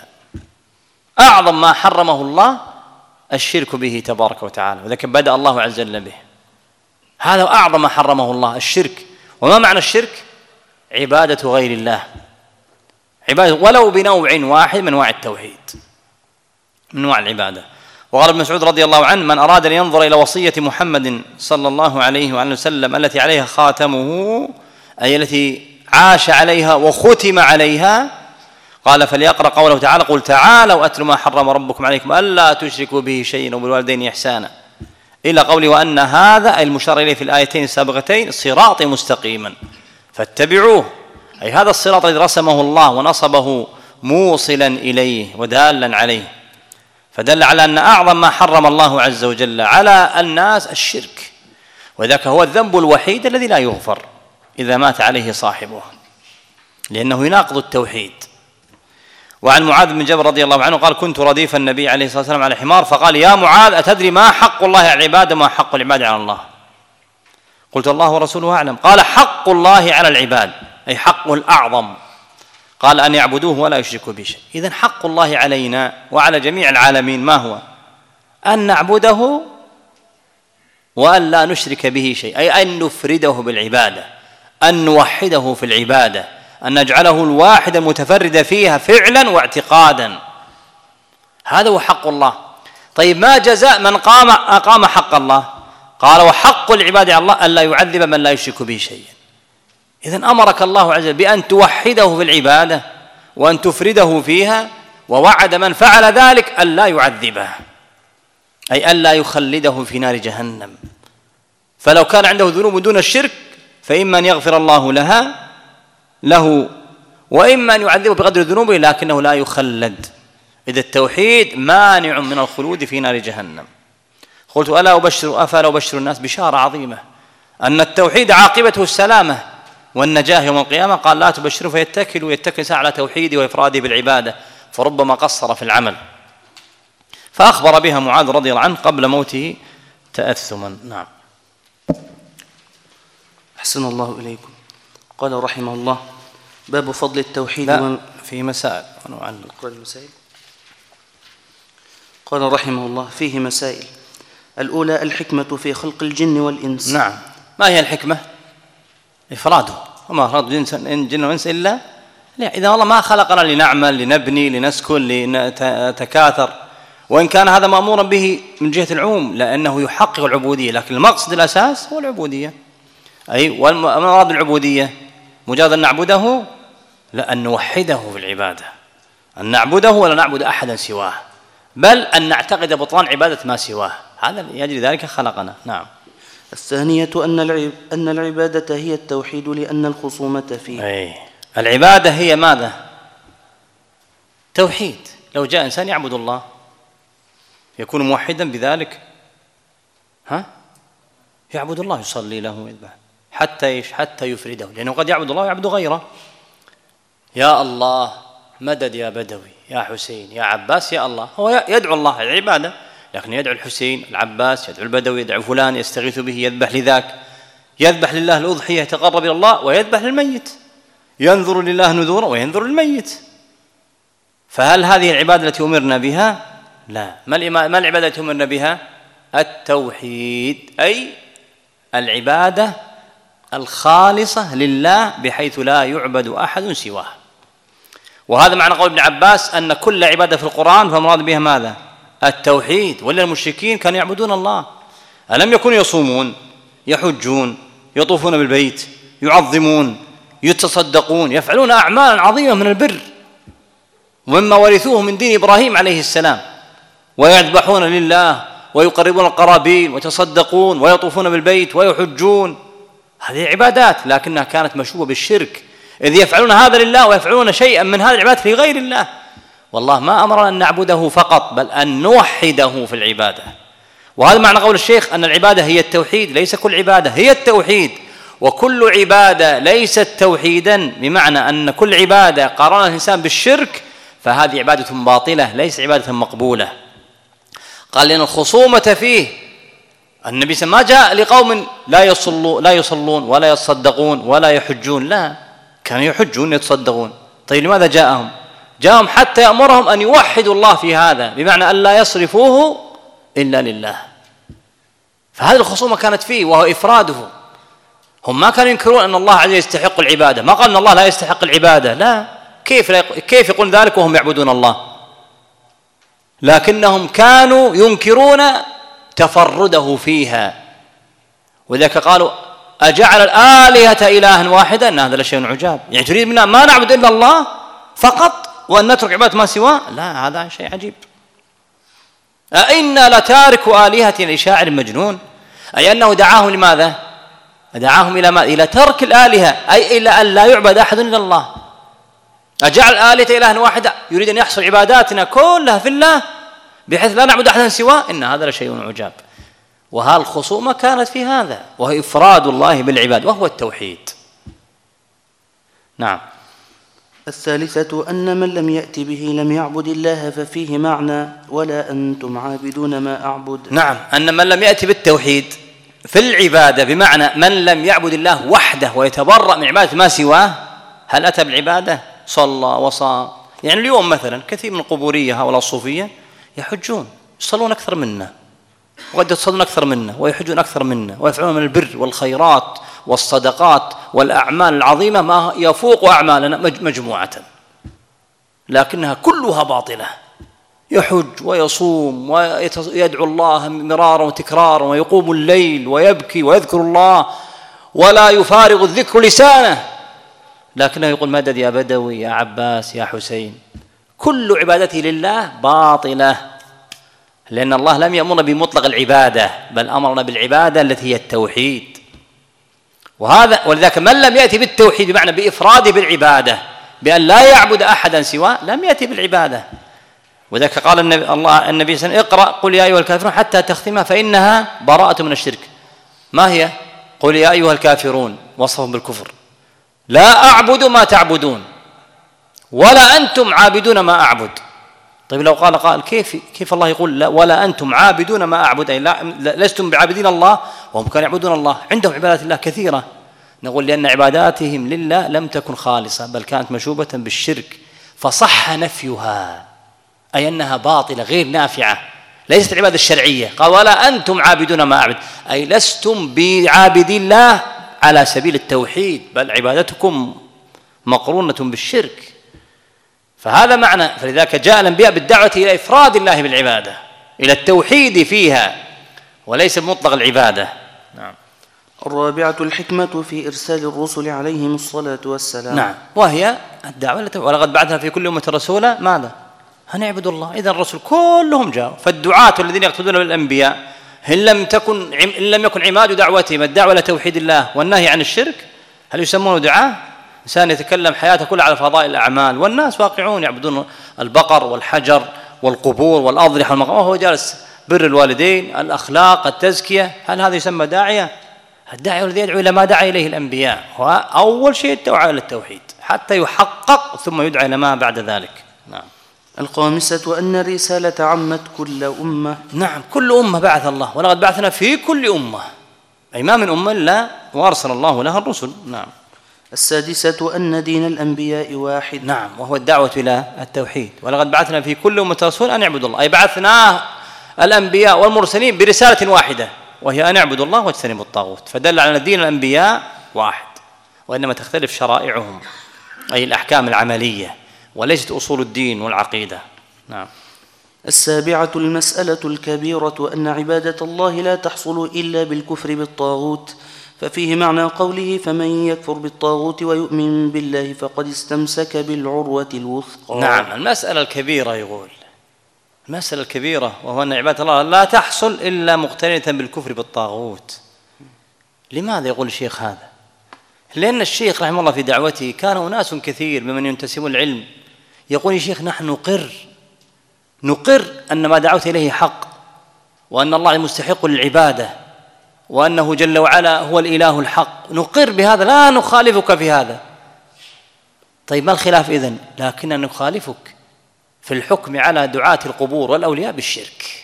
أعظم ما حرمه الله الشرك به تبارك وتعالى، ولكن بدأ الله عز وجل به. هذا أعظم ما حرمه الله الشرك. وما معنى الشرك؟ عبادة غير الله، عبادة ولو بنوع واحد من أنواع التوحيد، من أنواع العبادة. وقال ابن مسعود رضي الله عنه من أراد أن ينظر إلى وصية محمد صلى الله عليه وآله وسلم التي عليها خاتمه، أي التي عاش عليها وختم عليها، قال فليقرأ قوله تعالى قل تعالوا أتل ما حرم ربكم عليكم ألا تشركوا به شيئا وبالوالدين إحسانا، إلى قوله وأن هذا أي المشار إليه في الآيتين السابقتين صراطي مستقيما فاتبعوه، أي هذا الصراط الذي رسمه الله ونصبه موصلا إليه ودالا عليه. فدل على أن أعظم ما حرم الله عز وجل على الناس الشرك، وذاك هو الذنب الوحيد الذي لا يغفر إذا مات عليه صاحبه، لأنه يناقض التوحيد. وعن معاذ بن جبل رضي الله عنه قال كنت رديف النبي عليه الصلاة والسلام على حمار فقال يا معاذ أتدري ما حق الله على العباد وما حق العباد على الله؟ قلت الله ورسوله أعلم. قال حق الله على العباد أي حقه الأعظم، قال أن يعبدوه ولا يشركوا به شيء. إذن حق الله علينا وعلى جميع العالمين ما هو؟ أن نعبده وأن لا نشرك به شيء، أي أن نفرده بالعبادة، أن نوحده في العبادة، أن نجعله الواحد المتفرد فيها فعلا واعتقادا. هذا هو حق الله. طيب ما جزاء من قام أقام حق الله؟ قال وحق العباد على الله أن لا يعذب من لا يشرك به شيئا. إذن أمرك الله عز وجل بأن توحده في العبادة وأن تفرده فيها، ووعد من فعل ذلك أن لا يعذبه، أي أن لا يخلده في نار جهنم. فلو كان عنده ذنوب دون الشرك فإما أن يغفر الله لها له، وإما أن يعذبه بقدر ذنوبه لكنه لا يخلد. إذا التوحيد مانع من الخلود في نار جهنم. قلت ألا أبشر أفلا أبشر الناس بشارة عظيمة أن التوحيد عاقبته السلامة والنجاة يوم القيامة. قال لا تبشروا فيتكل ويتكل على توحيده وإفراده بالعبادة، فربما قصر في العمل. فأخبر بها معاذ رضي الله عنه قبل موته تأثما. نعم. أحسن الله إليكم. قال رحمه الله باب فضل التوحيد. لا فيه مسائل ونعلق المسائل. قال رحمه الله فيه مسائل. الأولى الحكمة في خلق الجن والإنس. نعم. ما هي الحكمة؟ إفراده، وما خلق الجن والإنس إلا إذا والله ما خلقنا لنعمل لنبني لنسكن لنتكاثر، وإن كان هذا مأمورا به من جهة العموم لأنه يحقق العبودية، لكن المقصد الأساس هو العبودية. أي والمراد العبودية مجرد أن نعبده؟ لا، أن نوحده في العبادة، أن نعبده ولا نعبد أحدا سواه، بل أن نعتقد بطلان عبادة ما سواه. هذا يجري ذلك خلقنا. نعم. الثانية أن أن العبادة هي التوحيد لأن الخصومة فيه. أي العبادة هي ماذا؟ توحيد. لو جاء إنسان يعبد الله يكون موحدا بذلك؟ ها؟ يعبد الله، يصلي له ويذبح حتى إيش؟ حتى يفرده، لأنه قد يعبد الله ويعبد غيره. يا الله مدد يا بدوي يا حسين يا عباس يا الله، هو يدعو الله العبادة، لكن يدعو الحسين العباس، يدعو البدوي، يدعو فلان يستغيث به، يذبح لذاك، يذبح لله الأضحية يتقرب إلى الله، ويذبح للميت، ينظر لله نذورا وينظر للميت. فهل هذه العبادة التي أمرنا بها؟ لا. ما العبادة التي أمرنا بها؟ التوحيد، أي العبادة الخالصة لله بحيث لا يعبد أحد سواه. وهذا معنى قول ابن عباس أن كل عبادة في القرآن فالمراد بها ماذا؟ التوحيد. ولا المشركين كانوا يعبدون الله، ألم يكونوا يصومون يحجون يطوفون بالبيت يعظمون يتصدقون يفعلون أعمالا عظيمة من البر ومما ورثوه من دين إبراهيم عليه السلام، ويذبحون لله ويقربون القرابين ويتصدقون ويطوفون بالبيت ويحجون. هذه عبادات لكنها كانت مشوبة بالشرك، إذ يفعلون هذا لله ويفعلون شيئا من هذه العبادات لغير الله. والله ما أمرنا أن نعبده فقط بل أن نوحده في العبادة. وهذا معنى قول الشيخ أن العبادة هي التوحيد، ليس كل عبادة هي التوحيد، وكل عبادة ليست توحيدا بمعنى أن كل عبادة قارنها الإنسان بالشرك فهذه عبادة باطلة ليس عبادة مقبولة. قال لأن الخصومة فيه النبي صلى الله عليه وسلم ما جاء لقوم لا يصلون لا يصلون ولا يتصدقون ولا يحجون، لا، كانوا يحجون يتصدقون. طيب لماذا جاءهم؟ جاءهم حتى يأمرهم أن يوحدوا الله في هذا، بمعنى أن لا يصرفوه إلا لله. فهذه الخصومة كانت فيه وهو إفراده. هم ما كانوا ينكرون أن الله عز وجل يستحق العبادة، ما قال أن الله لا يستحق العبادة، لا، كيف كيف يقول ذلك وهم يعبدون الله؟ لكنهم كانوا ينكرون تفرده فيها، وذلك قالوا أجعل الآلهة إلها واحدا، إن هذا لشيء عجاب. يعني تريد منا ما نعبد إلا الله فقط وأن نترك عبادة ما سواه؟ لا، هذا شيء عجيب. أئنا لتارك آلهة لشاعر مجنون، أي أنه دعاهم لماذا؟ دعاهم إلى ما؟ إلى ترك الآلهة، أي إلى أن لا يعبد أحد إلا الله. أجعل الآلهة إلها واحدا، يريد أن يحصل عباداتنا كلها في الله بحيث لا نعبد أحدا سواه، إن هذا لشيء عجاب. وهالخصومة كانت في هذا، وهو إفراد الله بالعباد وهو التوحيد. نعم. الثالثة أن من لم يأت به لم يعبد الله، ففيه معنى ولا أنتم عابدون ما أعبد. نعم، أن من لم يأت بالتوحيد في العبادة بمعنى من لم يعبد الله وحده ويتبرأ من عبادة ما سواه. هل أتى بالعبادة؟ صلى وصام. يعني اليوم مثلا كثير من القبورية هؤلاء الصوفية يحجون يصلون أكثر منا، وقد يتصلون أكثر منا ويحجون أكثر منا ويفعلون من البر والخيرات والصدقات والأعمال العظيمة ما يفوق أعمالنا مجموعة، لكنها كلها باطلة. يحج ويصوم ويدعو الله مرارا وتكرارا ويقوم الليل ويبكي ويذكر الله ولا يفارغ الذكر لسانه، لكنه يقول مدد يا بدوي يا عباس يا حسين. كل عبادته لله باطلة، لأن الله لم يأمرنا بمطلق العبادة بل أمرنا بالعبادة التي هي التوحيد. وهذا ولذلك من لم يأتي بالتوحيد بمعنى بإفراده بالعبادة بأن لا يعبد أحدا سواه لم يأتي بالعبادة. وذلك قال النبي الله النبي صلى الله عليه وسلم اقرأ قل يا أيها الكافرون حتى تختمها فإنها براءة من الشرك. ما هي؟ قل يا أيها الكافرون وصفهم بالكفر، لا أعبد ما تعبدون ولا أنتم عابدون ما أعبد. طيب لو قال قال كيف كيف الله يقول لا ولا أنتم عابدون ما أعبد، أي لا لستم بعابدين الله وهم كانوا يعبدون الله، عندهم عبادات الله كثيرة. نقول لأن عباداتهم لله لم تكن خالصة بل كانت مشوبة بالشرك، فصح نفيها أي أنها باطلة غير نافعة، ليست العبادة الشرعية. قال ولا أنتم عابدون ما أعبد، أي لستم بعابدي الله على سبيل التوحيد بل عبادتكم مقرونة بالشرك. فهذا معنى، فلذلك جاء الأنبياء بالدعوة إلى إفراد الله بالعبادة، إلى التوحيد فيها وليس بمطلق العبادة. نعم. الرابعة الحكمة في إرسال الرسل عليهم الصلاة والسلام. نعم، وهي الدعوة. ولقد بعثنا في كل أمة رسولا ماذا؟ أن يعبدوا الله. إذن الرسل كلهم جاءوا، فالدعاة الذين يقتدون بالأنبياء إن لم تكن إن لم يكن عماد دعوتهم الدعوة إلى توحيد الله والنهي عن الشرك هل يسمونه دعاة؟ إنسان يتكلم حياته كلها على فضائل الأعمال والناس واقعون يعبدون البقر والحجر والقبور والأضرحة والمقام وهو جالس بر الوالدين الأخلاق التزكية، هل هذا يسمى داعية؟ الداعية الذي يدعو إلى ما دعا إليه الأنبياء هو أول شيء الدعوة إلى التوحيد حتى يحقق ثم يدعى إلى ما بعد ذلك. نعم. الخامسة أن الرسالة عمت كل أمة. نعم، كل أمة بعث الله، ولقد بعثنا في كل أمة، أي ما من أمة إلا وأرسل الله لها الرسل. نعم. السادسة أن دين الأنبياء واحد. نعم، وهو الدعوة إلى التوحيد. ولقد بعثنا في كل أمة رسول أن يعبدوا الله، أي بعثنا الأنبياء والمرسلين برسالة واحدة وهي أن يعبدوا الله واجتنبوا الطاغوت، فدل على أن دين الأنبياء واحد، وإنما تختلف شرائعهم أي الأحكام العملية وليست أصول الدين والعقيدة. نعم. السابعة المسألة الكبيرة أن عبادة الله لا تحصل إلا بالكفر بالطاغوت، ففيه معنى قوله فمن يكفر بالطاغوت ويؤمن بالله فقد استمسك بالعروة الوثقى. نعم، المسألة الكبيرة يقول المسألة الكبيرة وهو أن عبادة الله لا تحصل إلا مقترنة بالكفر بالطاغوت. لماذا يقول الشيخ هذا؟ لأن الشيخ رحمه الله في دعوته كان أناس كثير ممن ينتسبون العلم يقول يا شيخ نحن نقر نقر أن ما دعوت إليه حق وأن الله مستحق للعبادة وأنه جل وعلا هو الإله الحق، نقر بهذا لا نخالفك في هذا. طيب ما الخلاف إذن؟ لكننا نخالفك في الحكم على دعاة القبور والأولياء بالشرك.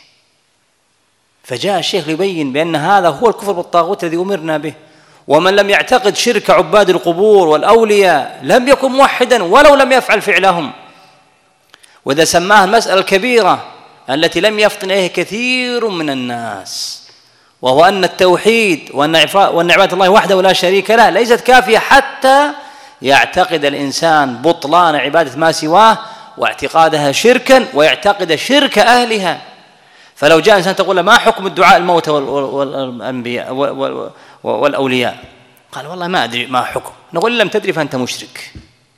فجاء الشيخ يبين بأن هذا هو الكفر بالطاغوت الذي أمرنا به، ومن لم يعتقد شرك عباد القبور والأولياء لم يكن موحدا ولو لم يفعل فعلهم. وإذا سماها المسألة الكبيرة التي لم يفطن إليه كثير من الناس، وهو أن التوحيد وأن عبادة الله وحده ولا شريك له ليست كافية حتى يعتقد الإنسان بطلان عبادة ما سواه واعتقادها شركا ويعتقد شرك أهلها. فلو جاء إنسان تقول له ما حكم الدعاء الموتى والأنبياء والأولياء؟ قال والله ما أدري ما حكم. نقول إن لم تدري فأنت مشرك،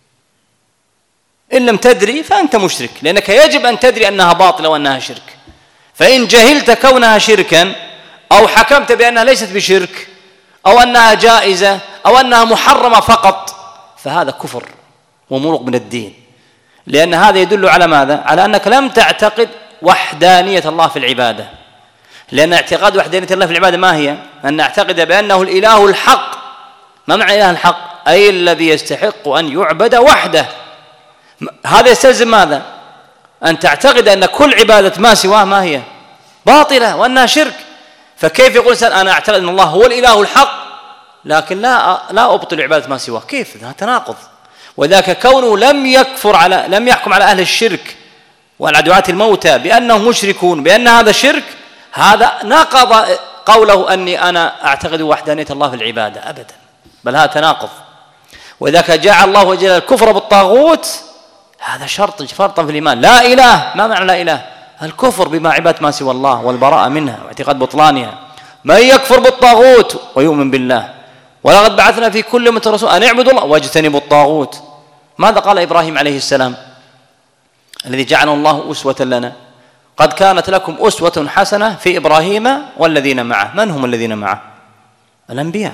إن لم تدري فأنت مشرك، لأنك يجب أن تدري أنها باطلة وأنها شرك. فإن جهلت كونها شركا أو حكمت بأنها ليست بشرك أو أنها جائزة أو أنها محرمة فقط فهذا كفر ومروق من الدين، لأن هذا يدل على ماذا؟ على أنك لم تعتقد وحدانية الله في العبادة. لأن اعتقاد وحدانية الله في العبادة ما هي؟ أن نعتقد بأنه الإله الحق. ما معنى الإله الحق؟ أي الذي يستحق أن يعبد وحده. هذا يستلزم ماذا؟ أن تعتقد أن كل عبادة ما سواه ما هي؟ باطلة وأنها شرك. فكيف يقول إنسان أنا أعتقد أن الله هو الإله الحق لكن لا لا أبطل عبادة ما سواه؟ كيف؟ هذا تناقض. وذاك كونه لم يكفر على لم يحكم على أهل الشرك وعلى دعاة الموتى بأنهم مشركون بأن هذا شرك، هذا ناقض قوله أني أنا أعتقد وحدانية الله في العبادة أبدا، بل هذا تناقض. وإذا جعل الله وجل الكفر بالطاغوت هذا شرط شرطا في الإيمان. لا إله، ما معنى لا إله؟ الكفر بما عبادة ما سوى الله والبراءة منها واعتقاد بطلانها. من يكفر بالطاغوت ويؤمن بالله ولقد بعثنا في كل أمة رسولا أن اعبدوا الله واجتنبوا الطاغوت. ماذا قال إبراهيم عليه السلام الذي جعله الله أسوة لنا؟ قد كانت لكم أسوة حسنة في إبراهيم والذين معه. من هم الذين معه؟ الأنبياء.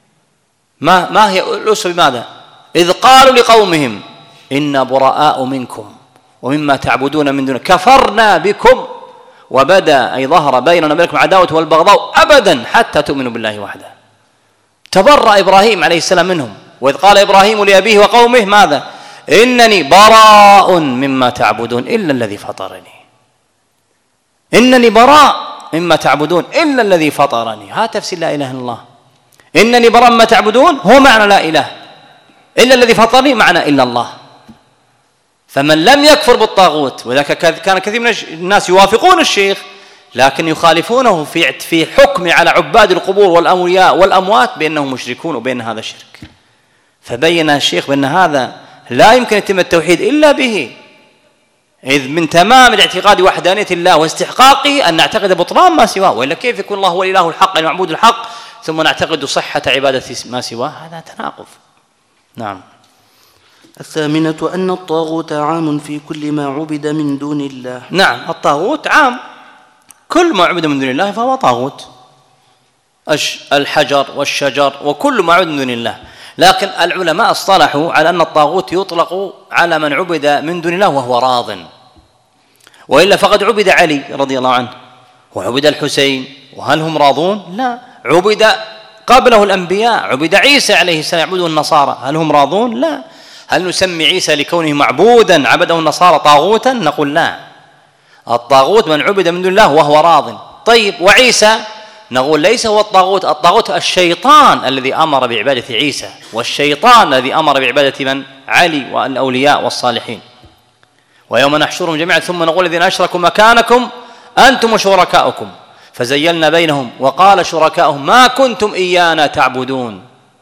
ما ما هي الأسوة بماذا؟ إذ قالوا لقومهم إنا براء منكم ومما تعبدون من دون كفرنا بكم وبدا أي ظهر بيننا وبينكم عداوة والبغضاء أبدا حتى تؤمنوا بالله وحده. تبرأ إبراهيم عليه السلام منهم. وإذ قال إبراهيم لأبيه وقومه ماذا؟ إنني براء مما تعبدون إلا الذي فطرني. إنني براء مما تعبدون إلا الذي فطرني. هذا تفسير لا إله إلا الله. إنني براء مما تعبدون هو معنى لا إله، إلا الذي فطرني معنى إلا الله. فمن لم يكفر بالطاغوت، وذلك كان كثير من الناس يوافقون الشيخ لكن يخالفونه في في حكم على عباد القبور والأولياء والأموات بأنهم مشركون وبأن هذا شرك. فبين الشيخ بأن هذا لا يمكن يتم التوحيد إلا به، إذ من تمام الاعتقاد وحدانية الله واستحقاقه أن نعتقد بطلان ما سواه، وإلا كيف يكون الله هو الإله الحق المعبود الحق ثم نعتقد صحة عبادة ما سواه؟ هذا تناقض. نعم. الثامنة أن الطاغوت عام في كل ما عبد من دون الله. نعم، الطاغوت عام، كل ما عبد من دون الله فهو طاغوت، الحجر والشجر وكل ما عبد من دون الله. لكن العلماء اصطلحوا على أن الطاغوت يطلق على من عبد من دون الله وهو راض، وإلا فقد عبد علي رضي الله عنه وعبد الحسين، وهل هم راضون؟ لا. عبد قبله الأنبياء، عبد عيسى عليه السلام يعبده النصارى، هل هم راضون؟ لا. هل نسمي عيسى لكونه معبودا عبده النصارى طاغوتا؟ نقول لا. الطاغوت من عبد من دون الله وهو راض. طيب وعيسى؟ نقول ليس هو الطاغوت، الطاغوت الشيطان الذي أمر بعبادة عيسى، والشيطان الذي أمر بعبادة من؟ علي والأولياء والصالحين. ويوم نحشرهم جميعا ثم نقول الذين أشركوا مكانكم أنتم وشركاؤكم فزيلنا بينهم وقال شركاؤهم ما كنتم إيانا تعبدون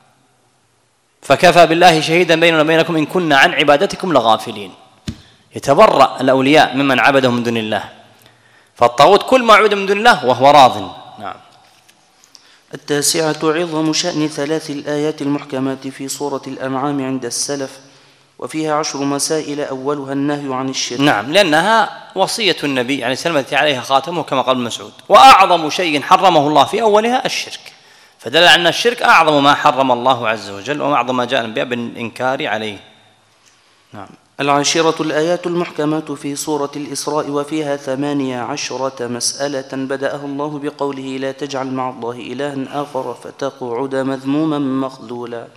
فكفى بالله شهيدا بيننا وبينكم إن كنا عن عبادتكم لغافلين. يتبرأ الأولياء ممن عبدهم من دون الله. فالطاغوت كل ما عبد من دون الله وهو راض. نعم. التاسعة عظم شأن ثلاث الآيات المحكمات في سورة الأنعام عند السلف، وفيها عشر مسائل أولها النهي عن الشرك. نعم، لأنها وصية النبي عليه السلام التي عليها خاتمه كما قال ابن مسعود، وأعظم شيء حرمه الله في أولها الشرك، فدل على أن الشرك أعظم ما حرم الله عز وجل وأعظم ما جاء الأنبياء بالإنكار عليه. نعم. العاشرة الآيات المحكمات في سورة الإسراء، وفيها ثمانية عشرة مسألة بدأها الله بقوله لا تجعل مع الله إلها آخر فتقعد مذموما مخذولا،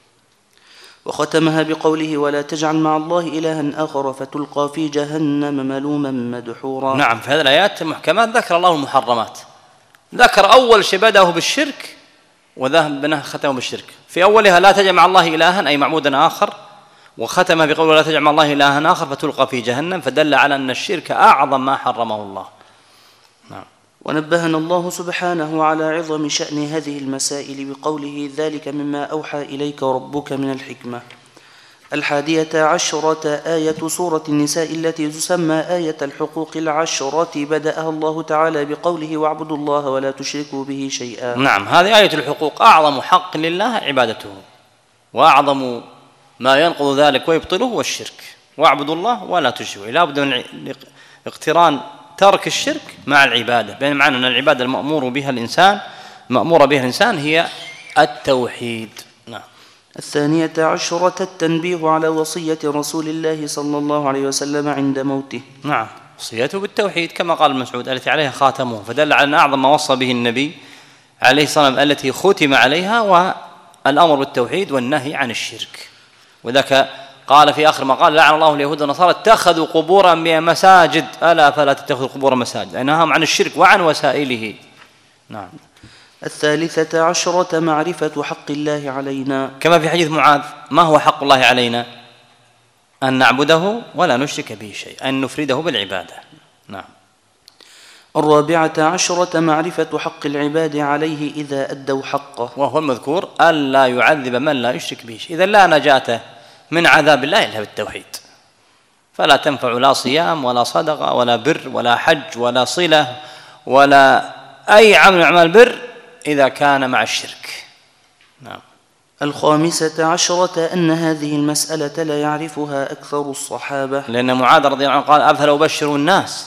وختمها بقوله ولا تجعل مع الله إلها آخر فتلقى في جهنم ملوما مدحورا. نعم، في هذه الآيات المحكمات ذكر الله المحرمات، ذكر أول شيء بدأه بالشرك وذهب بنه ختمه بالشرك. في أولها لا تجعل مع الله إلها أي معبودا آخر، وختم بقوله لا تجعل مع الله إلها آخر فتلقى في جهنم، فدل على أن الشرك أعظم ما حرمه الله. نعم. ونبهنا الله سبحانه على عظم شأن هذه المسائل بقوله ذلك مما أوحى إليك ربك من الحكمة. الحادية عشرة آية سورة النساء التي تسمى آية الحقوق العشرة، بدأها الله تعالى بقوله واعبدوا الله ولا تشركوا به شيئا. نعم، هذه آية الحقوق، أعظم حق لله عبادته، وأعظم ما ينقض ذلك ويبطله هو الشرك. واعبدوا الله ولا تشركوا، لا بد من اقتران ترك الشرك مع العبادة، بين معنى أن العبادة المأمور بها الإنسان مأمور بها الإنسان هي التوحيد. نعم. الثانية عشرة التنبيه على وصية رسول الله صلى الله عليه وسلم عند موته. نعم، وصيته بالتوحيد كما قال مسعود التي عليها خاتمه، فدل على أن أعظم ما وصى به النبي عليه الصلاة والسلام التي ختم عليها والأمر بالتوحيد والنهي عن الشرك. وذاك قال في آخر ما قال لعن الله اليهود والنصارى اتخذوا قبور أنبياء مساجد ألا فلا تتخذوا قبور مساجد، لأنهم عن الشرك وعن وسائله. نعم. الثالثة عشرة معرفة حق الله علينا، كما في حديث معاذ ما هو حق الله علينا؟ أن نعبده ولا نشرك به شيء، أن نفرده بالعبادة. نعم. الرابعة عشرة معرفة حق العباد عليه إذا أدوا حقه، وهو المذكور ألا يعذب من لا يشرك به. إذا لا نجاة من عذاب الله إلا بالتوحيد، فلا تنفع لا صيام ولا صدقة ولا بر ولا حج ولا صلة ولا أي عمل من أعمال البر إذا كان مع الشرك. نعم. الخامسة عشرة أن هذه المسألة لا يعرفها أكثر الصحابة، لأن معاذ رضي الله عنه قال أفلا أبشر الناس،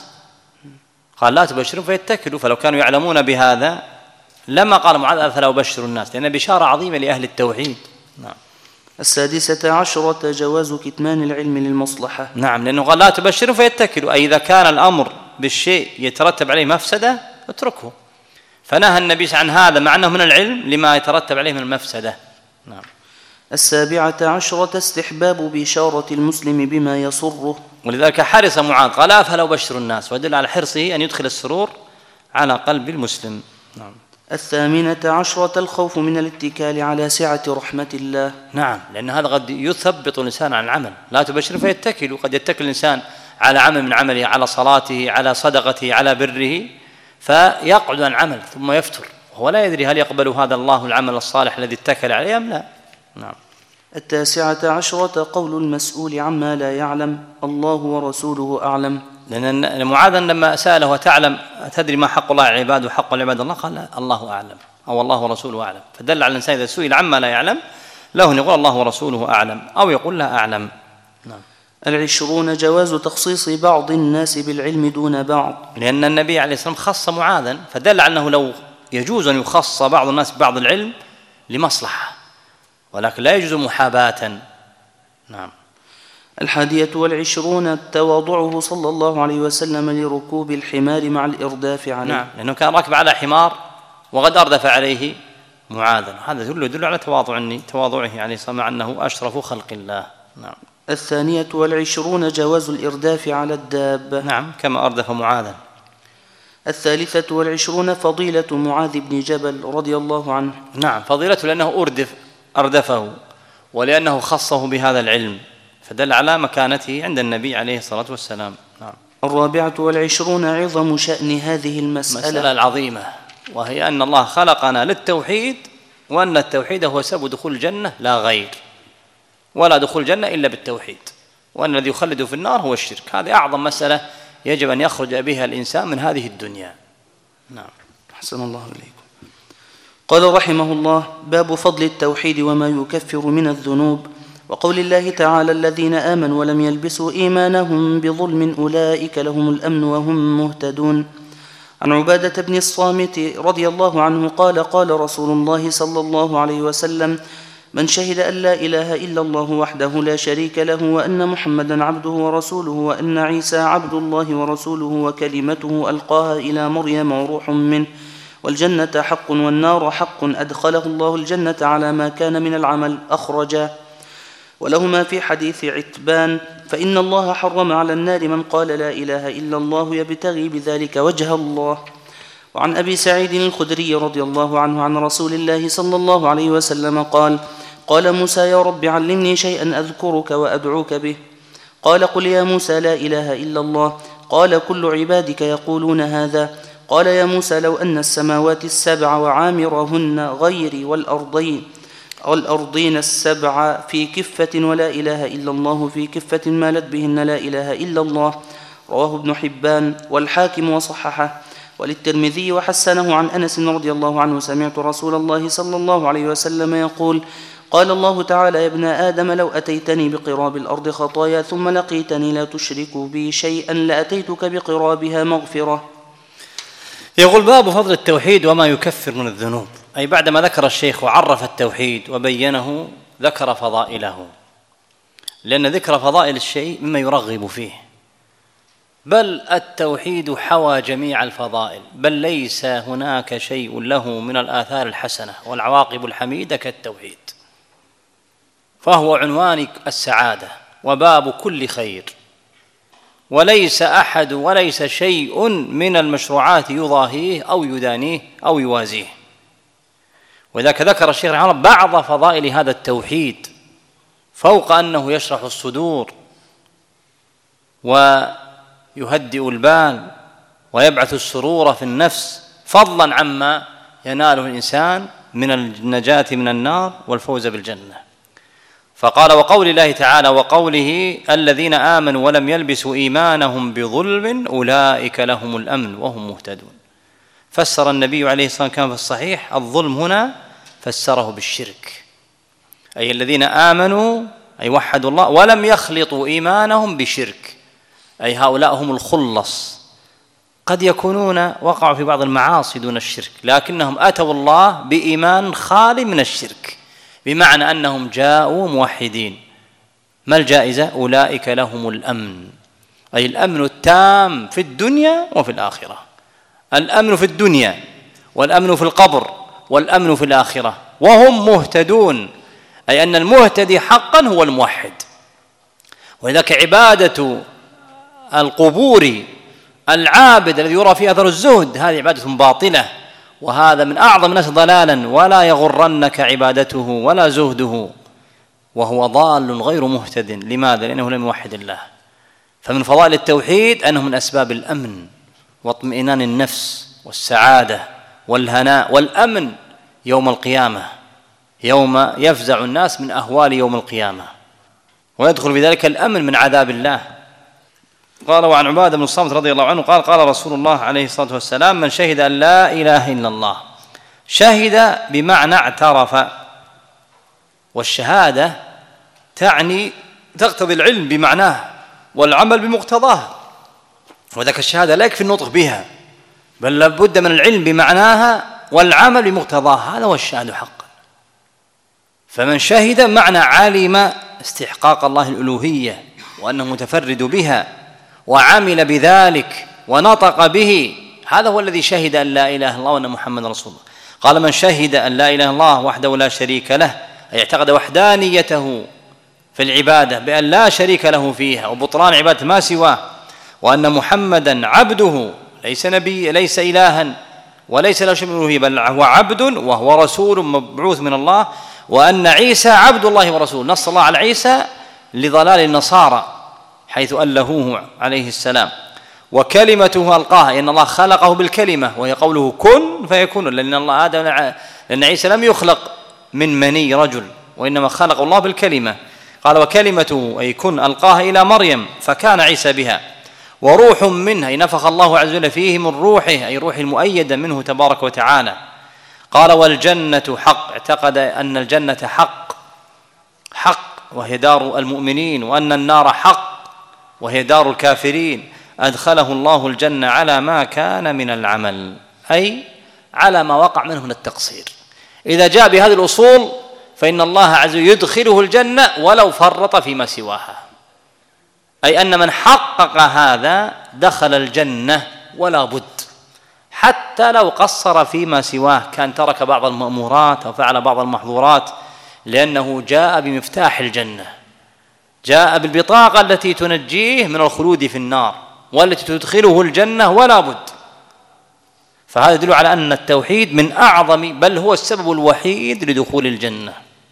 قال لا تبشروا فيتكلوا، فلو كانوا يعلمون بهذا لما قال معاذ أفلا أبشر الناس، لأن بشارة عظيمة لأهل التوحيد. نعم. السادسة عشرة جواز كتمان العلم للمصلحة. نعم، لأنه قال لا تبشروا فيتكلوا، أي إذا كان الأمر بالشيء يترتب عليه مفسدة اتركه، فنهى النبي عن هذا مع أنه من العلم لما يترتب عليه من المفسدة. نعم. السابعة عشرة استحباب بشارة المسلم بما يسره، ولذلك حرص معاذ قال أفلا أبشر الناس، ويدل على حرصه أن يدخل السرور على قلب المسلم. نعم. الثامنة عشرة الخوف من الاتكال على سعة رحمة الله. نعم، لأن هذا قد يثبط الإنسان عن العمل، لا تبشر فيتكل، وقد يتكل الإنسان على عمل من عمله، على صلاته، على صدقته، على بره، فيقعد عن عمل ثم يفتر وهو لا يدري هل يقبل هذا الله العمل الصالح الذي اتكل عليه أم لا. نعم. التاسعة عشرة قول المسؤول عما لا يعلم الله ورسوله أعلم، لأن معاذ لما سأله وتعلم تدري ما حق الله على العباد وحق العباد الله، قال الله أعلم أو الله ورسوله أعلم، فدل على الإنسان إذا سئل عما لا يعلم له أن يقول الله ورسوله أعلم أو يقول لا أعلم. نعم. العشرون جواز تخصيص بعض الناس بالعلم دون بعض، لأن النبي عليه الصلاة والسلام خص معاذا، فدل على أنه لو يجوز أن يخص بعض الناس ببعض العلم لمصلحة، ولكن لا يجوز محاباة. نعم. الحادية والعشرون تواضعه صلى الله عليه وسلم لركوب الحمار مع الإرداف عليه. نعم، لأنه كان راكب على حمار وقد أردف عليه معاذا، هذا يدل, يدل على تواضع تواضعه عليه الصلاة مع أنه أشرف خلق الله. نعم. الثانية والعشرون جواز الإرداف على الدابة. نعم، كما أردف معاذا. الثالثة والعشرون فضيلة معاذ بن جبل رضي الله عنه. نعم، فضيلته لأنه أردف أردفه ولأنه خصه بهذا العلم، فدل على مكانته عند النبي عليه الصلاة والسلام. نعم. الرابعة والعشرون عظم شأن هذه المسألة، المسألة العظيمة، وهي أن الله خلقنا للتوحيد، وأن التوحيد هو سبب دخول الجنة لا غير، ولا دخول الجنة إلا بالتوحيد، وأن الذي يخلد في النار هو الشرك. هذه أعظم مسألة يجب أن يخرج بها الإنسان من هذه الدنيا. نعم. أحسن الله إليكم. قال رحمه الله: باب فضل التوحيد وما يكفر من الذنوب، وقول الله تعالى: الذين آمنوا ولم يلبسوا إيمانهم بظلم أولئك لهم الأمن وهم مهتدون. عن عبادة بن الصامت رضي الله عنه قال: قال رسول الله صلى الله عليه وسلم: من شهد أن لا إله إلا الله وحده لا شريك له وأن محمدا عبده ورسوله وأن عيسى عبد الله ورسوله وكلمته ألقاها إلى مريم وروح منه، والجنة حق والنار حق، أدخله الله الجنة على ما كان من العمل، أخرجا. ولهما في حديث عتبان: فإن الله حرم على النار من قال لا إله إلا الله يبتغي بذلك وجه الله. وعن أبي سعيد الخدري رضي الله عنه عن رسول الله صلى الله عليه وسلم قال: قال موسى: يا رب علمني شيئا أذكرك وأدعوك به. قال: قل يا موسى لا إله إلا الله. قال: كل عبادك يقولون هذا. قال: يا موسى لو أن السماوات السبع وعامرهن غيري والأرضين والأرضين السبع في كفة ولا إله إلا الله في كفة مالت بهن لا إله إلا الله. رواه ابن حبان والحاكم وصححه. وللترمذي وحسنه عن أنس رضي الله عنه: سمعت رسول الله صلى الله عليه وسلم يقول: قال الله تعالى: يا ابن آدم لو أتيتني بقراب الأرض خطايا ثم لقيتني لا تشرك بي شيئا لأتيتك بقرابها مغفرة. يقول: باب فضل التوحيد وما يكفر من الذنوب، أي بعدما ذكر الشيخ وعرف التوحيد وبينه ذكر فضائله، لأن ذكر فضائل الشيء مما يرغب فيه، بل التوحيد حوى جميع الفضائل، بل ليس هناك شيء له من الآثار الحسنة والعواقب الحميدة كالتوحيد، فهو عنوان السعادة وباب كل خير، وليس أحد وليس شيء من المشروعات يضاهيه أو يدانيه أو يوازيه. وذاك ذكر الشيخ رحمه الله بعض فضائل هذا التوحيد، فوق أنه يشرح الصدور ويهدئ البال ويبعث السرور في النفس فضلا عما يناله الإنسان من النجاة من النار والفوز بالجنة. فقال: وقول الله تعالى: وقوله الذين آمنوا ولم يلبسوا إيمانهم بظلم أولئك لهم الأمن وهم مهتدون. فسر النبي عليه الصلاة والسلام في الصحيح الظلم هنا فسره بالشرك، أي الذين آمنوا أي وحدوا الله ولم يخلطوا إيمانهم بشرك، أي هؤلاء هم الخلص. قد يكونون وقعوا في بعض المعاصي دون الشرك، لكنهم أتوا الله بإيمان خالي من الشرك، بمعنى أنهم جاءوا موحدين. ما الجائزة؟ أولئك لهم الأمن، أي الأمن التام في الدنيا وفي الآخرة. الأمن في الدنيا والأمن في القبر والأمن في الآخرة، وهم مهتدون، أي أن المهتدي حقا هو الموحد. ولذلك عبادة القبور العابد الذي يرى فيه أثر الزهد هذه عبادة باطلة، وهذا من أعظم الناس ضلالا، ولا يغرنك عبادته ولا زهده، وهو ضال غير مهتد. لماذا؟ لأنه لم يوحد الله. فمن فضائل التوحيد أنه من أسباب الأمن واطمئنان النفس والسعادة والهناء والأمن يوم القيامة، يوم يفزع الناس من أهوال يوم القيامة، ويدخل بذلك الأمن من عذاب الله. قال: وعن عبادة بن الصامت رضي الله عنه قال: قال رسول الله عليه الصلاة والسلام: من شهد أن لا إله إلا الله. شهد بمعنى اعترف، والشهادة تعني تقتضي العلم بمعناه والعمل بمقتضاه، وذاك الشهادة لا يكفي النطق بها، بل لابد من العلم بمعناها والعمل بمقتضاها، هذا هو الشهادة حقا. فمن شهد معنى علم استحقاق الله الألوهية وأنه متفرد بها، وعمل بذلك ونطق به، هذا هو الذي شهد أن لا إله إلا الله وأن محمد رسول الله. قال: من شهد أن لا إله إلا الله وحده لا شريك له، أي اعتقد وحدانيته في العبادة بأن لا شريك له فيها وبطلان عبادة ما سواه، وأن محمدا عبده ليس نبي ليس إلها وليس له شيء من الألوهية، بل هو عبد وهو رسول مبعوث من الله، وأن عيسى عبد الله ورسوله. نص الله على عيسى لضلال النصارى حيث ألهوه عليه السلام، وكلمته ألقاها، إن الله خلقه بالكلمة وهي قوله كن فيكون، لأن الله آدم لأن عيسى لم يخلق من مني رجل، وإنما خلق الله بالكلمة. قال: وكلمته أي كن ألقاها إلى مريم فكان عيسى بها، وروح منها أي نفخ الله عز وجل فيه من روحه، أي روح المؤيدة منه تبارك وتعالى. قال: والجنة حق، اعتقد أن الجنة حق حق وهي دار المؤمنين، وأن النار حق وهي دار الكافرين. أدخله الله الجنة على ما كان من العمل، أي على ما وقع منه من التقصير. إذا جاء بهذه الأصول فإن الله عز وجل يدخله الجنة ولو فرط فيما سواها، أي أن من حقق هذا دخل الجنة ولا بد، حتى لو قصر فيما سواه، كان ترك بعض المأمورات أو فعل بعض المحظورات، لأنه جاء بمفتاح الجنة، جاء بالبطاقة التي تنجيه من الخلود في النار والتي تدخله الجنة ولا بد. فهذا يدل على أن التوحيد من أعظم بل هو السبب الوحيد لدخول الجنة.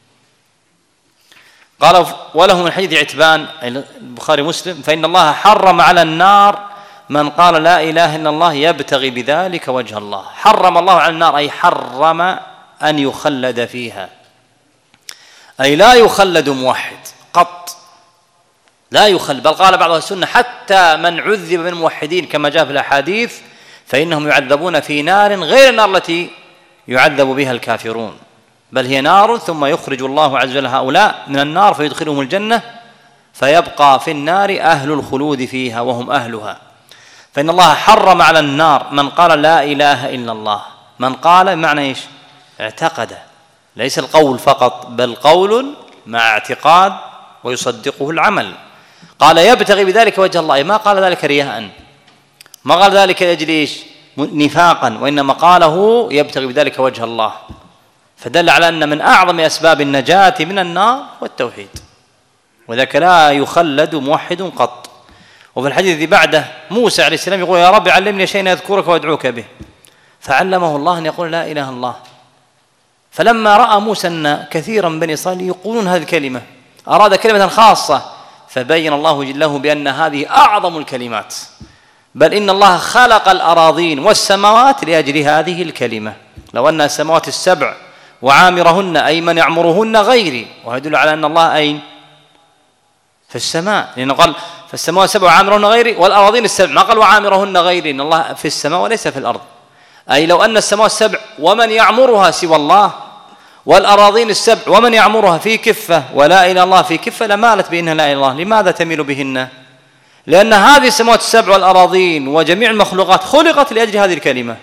قال: وله من حديث عتبان البخاري مسلم: فإن الله حرم على النار من قال لا إله إلا الله يبتغي بذلك وجه الله. حرم الله على النار أي حرم أن يخلد فيها، أي لا يخلد موحد قط، لا يخلد. بل قال بعض السنة حتى من عذب من الموحدين كما جاء في الأحاديث فإنهم يعذبون في نار غير النار التي يعذب بها الكافرون، بل هي نار ثم يخرج الله عز وجل هؤلاء من النار فيدخلهم الجنة، فيبقى في النار أهل الخلود فيها وهم أهلها. فإن الله حرم على النار من قال لا إله إلا الله. من قال معنى إيش؟ اعتقد، ليس القول فقط بل قول مع اعتقاد ويصدقه العمل. قال يبتغي بذلك وجه الله، ما قال ذلك رياء، ما قال ذلك لأجل إيش؟ نفاقا، وإنما قاله يبتغي بذلك وجه الله. فدل على أن من أعظم أسباب النجاة من النار والتوحيد، وذاك لا يخلد موحد قط. وفي الحديث الذي بعده موسى عليه السلام يقول: يا رب علمني شيئا أذكرك وأدعوك به، فعلمه الله أن يقول لا إله إلا الله. فلما رأى موسى أن كثيرا من بني إسرائيل يقولون هذه الكلمة أراد كلمة خاصة، فبين الله له بأن هذه أعظم الكلمات، بل إن الله خلق الأراضين والسماوات لأجل هذه الكلمة. لو أن السماوات السبع وعامرهن أي من يعمرهن غيري، ويدل على أن الله أين؟ في السماء، لأنه قال فالسماوات السبع وعامرهن غيري والأراضين السبع، ما قال وعامرهن غيري، إن الله في السماء وليس في الأرض. أي لو أن السماوات السبع ومن يعمرها سوى الله والأراضين السبع ومن يعمرها في كفة ولا إله إلا الله في كفة لمالت بإنها لا إله إلا الله. لماذا تميل بهن؟ لأن هذه السماوات السبع والأراضين وجميع المخلوقات خلقت لأجل هذه الكلمة،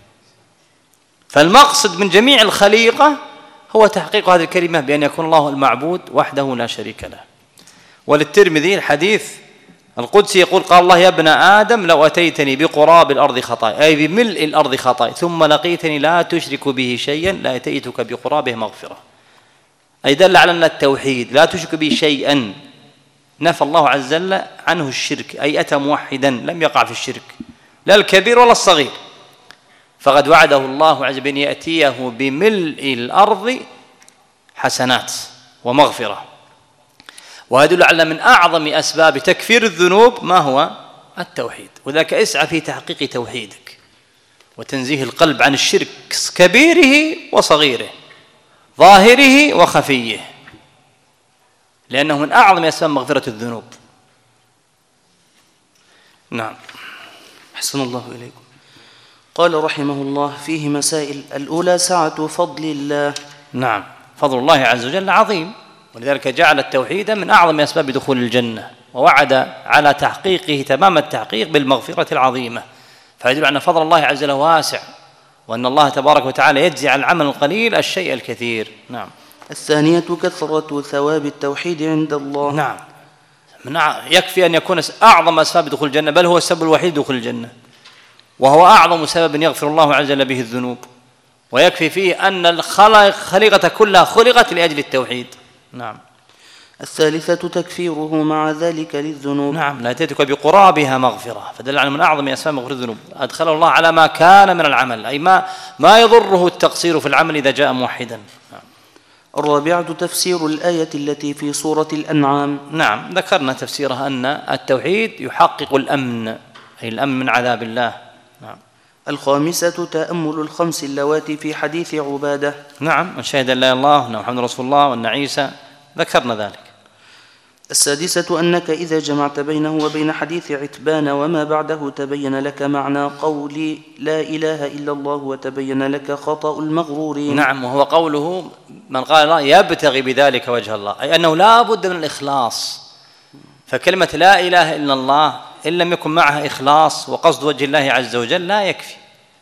فالمقصد من جميع الخليقة هو تحقيق هذه الكلمة بأن يكون الله المعبود وحده لا شريك له. وللترمذي الحديث القدسي يقول قال الله يا ابن آدم لو أتيتني بقراب الأرض خطايا، أي بملء الأرض خطايا، ثم لقيتني لا تشرك به شيئا لأتيتك بقرابه مغفرة. أي دل على أن التوحيد لا تشرك به شيئا، نفى الله عز وجل عنه الشرك، أي أتى موحدا لم يقع في الشرك لا الكبير ولا الصغير. فقد وعده الله عز وجل أن يأتيه بملء الأرض حسنات ومغفرة. ويدل على من أعظم أسباب تكفير الذنوب ما هو؟ التوحيد. وذاك اسعى في تحقيق توحيدك وتنزيه القلب عن الشرك كبيره وصغيره ظاهره وخفيه، لأنه من أعظم أسباب مغفرة الذنوب. نعم. أحسن الله إليكم. قال رحمه الله فيه مسائل. الأولى سعة فضل الله. نعم، فضل الله عز وجل عظيم، ولذلك جعل التوحيد من أعظم أسباب دخول الجنة، ووعد على تحقيقه تمام التحقيق بالمغفرة العظيمة. فيدل أن فضل الله عز وجل واسع، وأن الله تبارك وتعالى يجزي على العمل القليل الشيء الكثير. نعم. الثانية كثرة ثواب التوحيد عند الله. نعم، يكفي أن يكون أعظم أسباب دخول الجنة، بل هو السبب الوحيد دخول الجنة، وهو أعظم سبب يغفر الله عز وجل به الذنوب. ويكفي فيه أن الخليقة كلها خلقت لأجل التوحيد. نعم. الثالثة تكفيره مع ذلك للذنوب. نعم، لأتيتك بقرابها مغفرة، فدل على من أعظم أسباب مغفرة الذنوب. أدخله الله على ما كان من العمل، أي ما ما يضره التقصير في العمل إذا جاء موحدا. نعم. الرابعة تفسير الآية التي في سورة الأنعام. نعم، ذكرنا تفسيرها أن التوحيد يحقق الأمن، أي الأمن من عذاب الله. نعم. الخامسة تأمل الخمس اللواتي في حديث عبادة. نعم، من شهد أن لا إله إلا الله وأن محمد رسول الله وأن عيسى، ذكرنا ذلك. السادسة أنك إذا جمعت بينه وبين حديث عتبان وما بعده تبين لك معنى قول لا إله إلا الله وتبين لك خطأ المغرورين. نعم، وهو قوله من قال الله يبتغي بذلك وجه الله، أي أنه لا بد من الإخلاص. فكلمة لا إله إلا الله إن لم يكن معها إخلاص وقصد وجه الله عز وجل لا يكفي،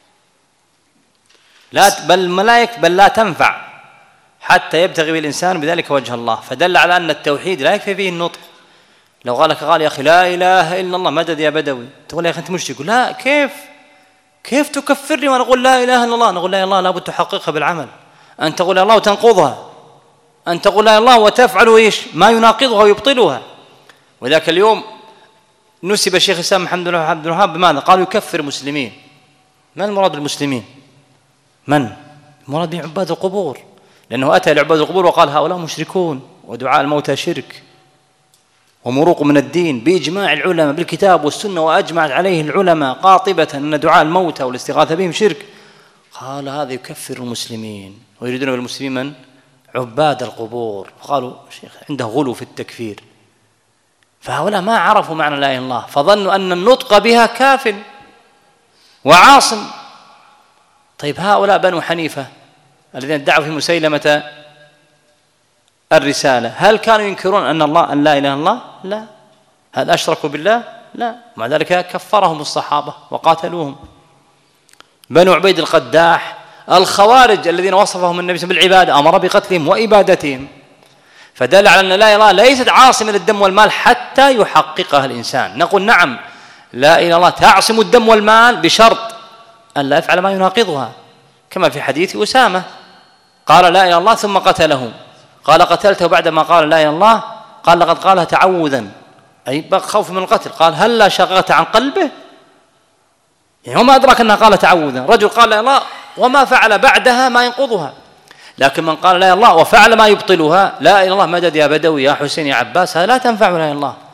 لا بل لا يكفي بل لا تنفع حتى يبتغي بالإنسان بذلك وجه الله. فدل على أن التوحيد لا يكفي فيه النطق. لو قال لك قال يا أخي لا إله إلا الله مدد يا بدوي، تقول يا أخي أنت مشرك، لا كيف كيف تكفرني وأنا أقول لا إله إلا الله؟ نقول لا إله إلا الله لابد تحققها بالعمل. أن تقول لا الله وتنقضها، أن تقول لا إله إلا الله وتفعل إيش ما يناقضها ويبطلها. وذاك اليوم نسب الشيخ الإسلام محمد بن عبد الوهاب بماذا؟ قالوا يكفر مسلمين. ما المراد بالمسلمين؟ من؟ المراد بعباد القبور، لأنه أتى لعباد القبور وقال هؤلاء مشركون ودعاء الموتى شرك ومروق من الدين بإجماع العلماء بالكتاب والسنة، وأجمعت عليه العلماء قاطبة أن دعاء الموتى والاستغاثة بهم شرك. قال هذا يكفر المسلمين، ويريدون بالمسلمين من؟ عباد القبور. قالوا شيخ عنده غلو في التكفير. فهؤلاء ما عرفوا معنى لا إله إلا الله، فظنوا أن النطق بها كاف وعاصم. طيب هؤلاء بنو حنيفة الذين ادعوا في مسيلمة الرسالة، هل كانوا ينكرون أن الله أن لا إله إلا الله؟ لا. هل أشركوا بالله؟ لا. مع ذلك كفرهم الصحابة وقاتلوهم. بنو عبيد القداح، الخوارج الذين وصفهم النبي صلى الله عليه وسلم بالعبادة أمر بقتلهم وإبادتهم. فدل على أن لا إله إلا الله ليست عاصمة للدم والمال حتى يحققها الإنسان. نقول نعم لا إله إلا الله تعصم الدم والمال بشرط أن لا يفعل ما يناقضها، كما في حديث أسامة قال لا إله إلا الله ثم قتله، قال قتلته بعدما قال لا إله إلا الله؟ قال لقد قالها تعوذا، أي خوف من القتل. قال هل لا شققت عن قلبه؟ يعني وما أدرك أنها قال تعوذا. رجل قال لا إله إلا الله وما فعل بعدها ما ينقضها. لكن من قال لا إله إلا الله وفعل ما يبطلها، لا إله إلا الله مدد يا بدوي يا حسين يا عباس، هذا لا تنفع لا إله إلا الله.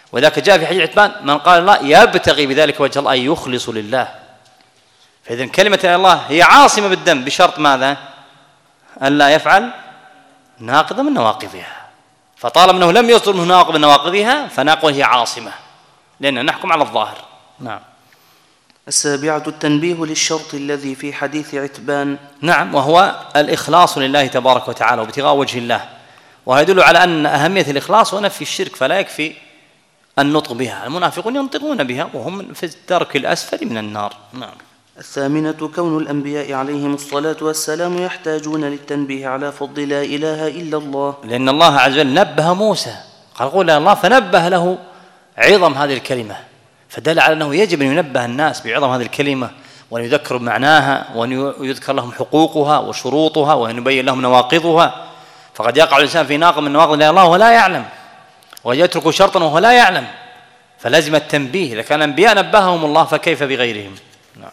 وذاك جاء في حديث عتبان من قال الله يبتغي بذلك وجه الله أي يخلص لله. فإذا كلمة الله هي عاصمة بالذنب بشرط ماذا؟ ألا يفعل ناقض من نواقضها. فطالما أنه لم يصدر منه ناقض من نواقضها فنقول هي عاصمة، لأننا نحكم على الظاهر. نعم. السابعة التنبيه للشرط الذي في حديث عتبان. نعم، وهو الإخلاص لله تبارك وتعالى وابتغاء وجه الله، ويدل على أن أهمية الإخلاص ونفي الشرك، فلا يكفي النطق بها. المنافقون ينطقون بها وهم في الدرك الأسفل من النار. نعم. الثامنة كون الأنبياء عليهم الصلاة والسلام يحتاجون للتنبيه على فضل لا إله إلا الله، لأن الله عز وجل نبه موسى قال قول الله، فنبه له عظم هذه الكلمة، فدل على أنه يجب أن ينبه الناس بعظم هذه الكلمة وأن يذكروا بمعناها وأن يذكر لهم حقوقها وشروطها وأن يبين لهم نواقضها. فقد يقع الإنسان في ناقض من نواقض الله وهو لا يعلم، ويترك شرطا وهو لا يعلم، فلازم التنبيه. إذا كان الأنبياء نبههم الله فكيف بغيرهم؟ نعم.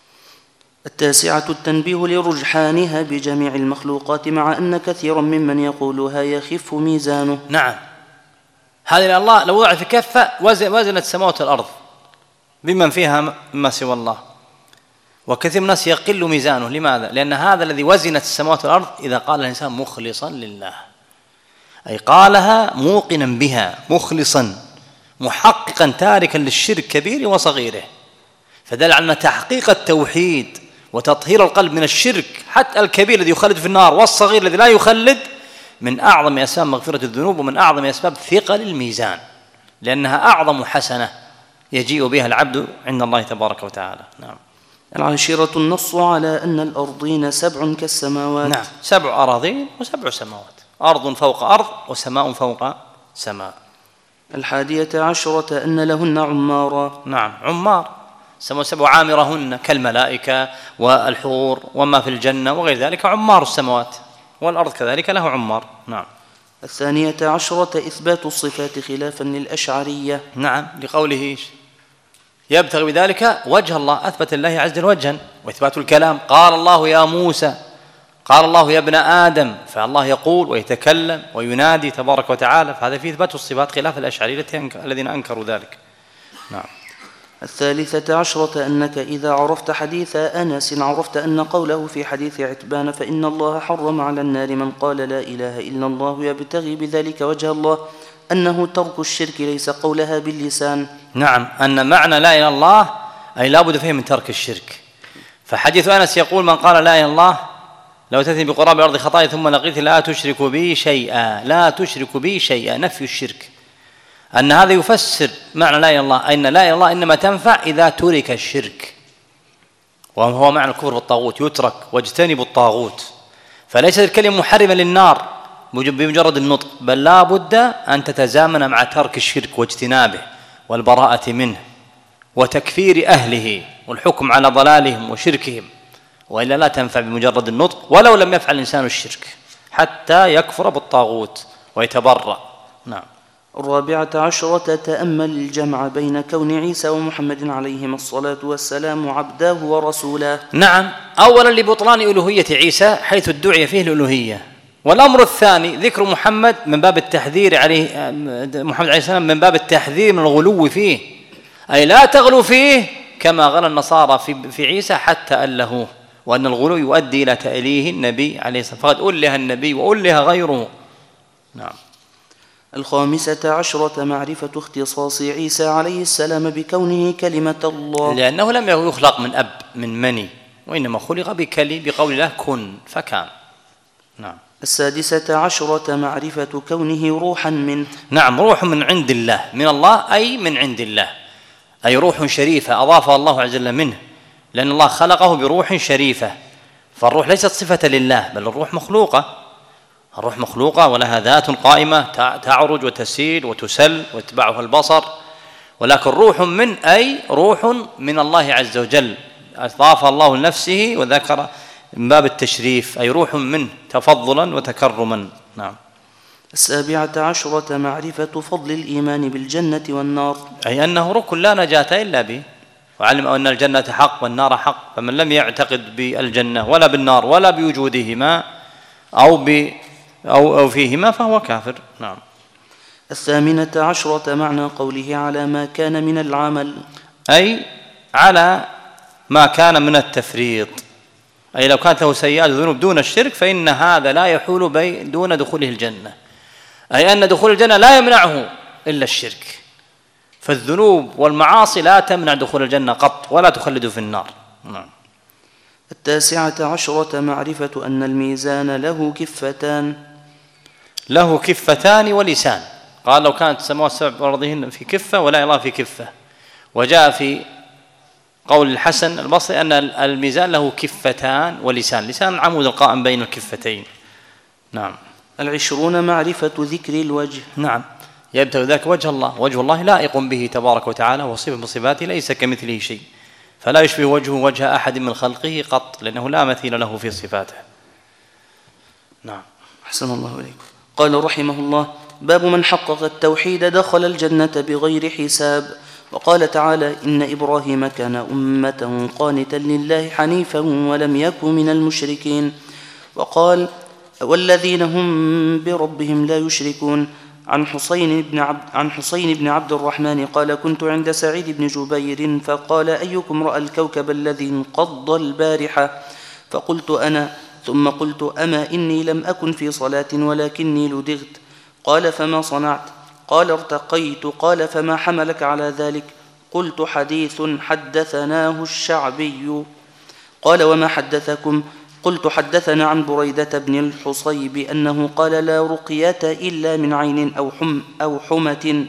التاسعة التنبيه لرجحانها بجميع المخلوقات، مع أن كثيرا ممن يقولها يخف ميزانه. نعم، هذه الله لو وضع في كفة وزنت السماوات والأرض بمن فيها مما سوى الله، وكثير من الناس يقل ميزانه. لماذا؟ لأن هذا الذي وزنت السماوات والأرض إذا قال الإنسان مخلصا لله، أي قالها موقنا بها مخلصا محققا تاركا للشرك كبيره وصغيره، فدل على أن تحقيق التوحيد وتطهير القلب من الشرك حتى الكبير الذي يخلد في النار والصغير الذي لا يخلد من أعظم أسباب مغفرة الذنوب ومن أعظم أسباب ثقل الميزان، لأنها أعظم حسنة يجيء بها العبد عند الله تبارك وتعالى. نعم. العاشرة النص على أن الأرضين سبع كالسماوات. نعم، سبع أراضين وسبع سماوات، أرض فوق أرض وسماء فوق سماء. الحادية عشرة أن لهن عمارا. نعم، عمار، سموا سبع عامرهن كالملائكة والحور وما في الجنة وغير ذلك، عمار السماوات، والأرض كذلك له عمار. نعم. الثانية عشرة إثبات الصفات خلافا للأشعرية. نعم، لقوله يبتغي بذلك وجه الله، أثبت الله عز وجل وجها. وإثبات الكلام، قال الله يا موسى، قال الله يا ابن آدم، فالله يقول ويتكلم وينادي تبارك وتعالى، فهذا فيه إثبات الصفات خلاف الأشعرية الذين أنكروا ذلك. نعم. الثالثة عشرة أنك إذا عرفت حديث أنس عرفت أن قوله في حديث عتبان فإن الله حرم على النار من قال لا إله إلا الله يبتغي بذلك وجه الله، أنه ترك الشرك ليس قولها باللسان. نعم، أن معنى لا إله إلا الله أي لا بد فيه من ترك الشرك. فحديث أنس يقول من قال لا إله إلا الله لو تأتي بقراب الأرض خطايا ثم لقيت لا تشرك بي شيئا، لا تشرك بي شيئا، نفي الشرك، أن هذا يفسر معنى لا إله إلا الله، أن لا إله إلا الله إنما تنفع إذا ترك الشرك، وهو معنى الكفر بالطاغوت، يترك واجتنبوا الطاغوت. فليست الكلمة محرمة للنار بمجرد النطق، بل لا بد أن تتزامن مع ترك الشرك واجتنابه والبراءة منه وتكفير أهله والحكم على ضلالهم وشركهم، وإلا لا تنفع بمجرد النطق ولو لم يفعل الإنسان الشرك حتى يكفر بالطاغوت ويتبرأ. نعم. الرابعة عشرة تأمل الجمع بين كون عيسى ومحمد عليهما الصلاة والسلام عبداه ورسوله. نعم، أولا لبطلان ألوهية عيسى حيث ادعي فيه الألوهية، والأمر الثاني ذكر محمد من باب التحذير عليه، محمد عليه السلام من باب التحذير من الغلو فيه، أي لا تغلو فيه كما غلى النصارى في في عيسى حتى ألهوه، وأن الغلو يؤدي إلى تأليه النبي عليه الصلاة والسلام، فقد أله النبي وأله غيره. نعم. الخامسة عشرة معرفة اختصاص عيسى عليه السلام بكونه كلمة الله، لأنه لم يخلق من أب من مني، وإنما خلق بكلي بقول الله كن فكان. نعم. السادسة عشرة معرفة كونه روحا منه. نعم، روح من عند الله، من الله أي من عند الله، أي روح شريفة أضافها الله عز وجل منه، لأن الله خلقه بروح شريفة. فالروح ليست صفة لله، بل الروح مخلوقة، الروح مخلوقة ولها ذات قائمة تعرج وتسيل وتسل ويتبعها البصر، ولكن روح من أي روح من الله عز وجل أضاف الله لنفسه وذكر من باب التشريف، أي روح منه تفضلا وتكرما. نعم. السابعة عشرة معرفة فضل الإيمان بالجنة والنار، أي أنه ركن لا نجاة إلا به، وعلم أن الجنة حق والنار حق، فمن لم يعتقد بالجنة ولا بالنار ولا بوجودهما أو ب أو أو فيهما فهو كافر. نعم. الثامنة عشرة معنى قوله على ما كان من العمل، أي على ما كان من التفريط، أي لو كانت له سيئات ذنوب دون الشرك فإن هذا لا يحول بين دون دخوله الجنة، أي أن دخول الجنة لا يمنعه إلا الشرك، فالذنوب والمعاصي لا تمنع دخول الجنة قط ولا تخلد في النار. نعم. التاسعة عشرة معرفة أن الميزان له كفتان، له كفتان ولسان، قال لو كانت السماوات السبع والأرض في كفة ولا الله في كفة. وجاء في قول الحسن البصري أن الميزان له كفتان ولسان، لسان العمود القائم بين الكفتين. نعم. العشرون معرفة ذكر الوجه، نعم، يبتغي ذلك وجه الله، وجه الله لائق به تبارك وتعالى وصفه من صفاته ليس كمثله شيء، فلا يشبه وجهه وجه أحد من خلقه قط، لأنه لا مثيل له في صفاته. نعم. أحسن الله إليكم. قال رحمه الله: باب من حقق التوحيد دخل الجنة بغير حساب. وقال تعالى: إن إبراهيم كان أمة قانتا لله حنيفا ولم يكن من المشركين. وقال: والذين هم بربهم لا يشركون. عن حسين بن عبد, عن حسين بن عبد الرحمن قال: كنت عند سعيد بن جبير فقال: أيكم رأى الكوكب الذي انقض البارحة؟ فقلت: أنا. ثم قلت: أما إني لم أكن في صلاة ولكني لدغت. قال: فما صنعت؟ قال: ارتقيت. قال: فما حملك على ذلك؟ قلت: حديث حدثناه الشعبي. قال: وما حدثكم؟ قلت: حدثنا عن بريدة بن الحصيب أنه قال: لا رقية إلا من عين أو, حم أو حمة.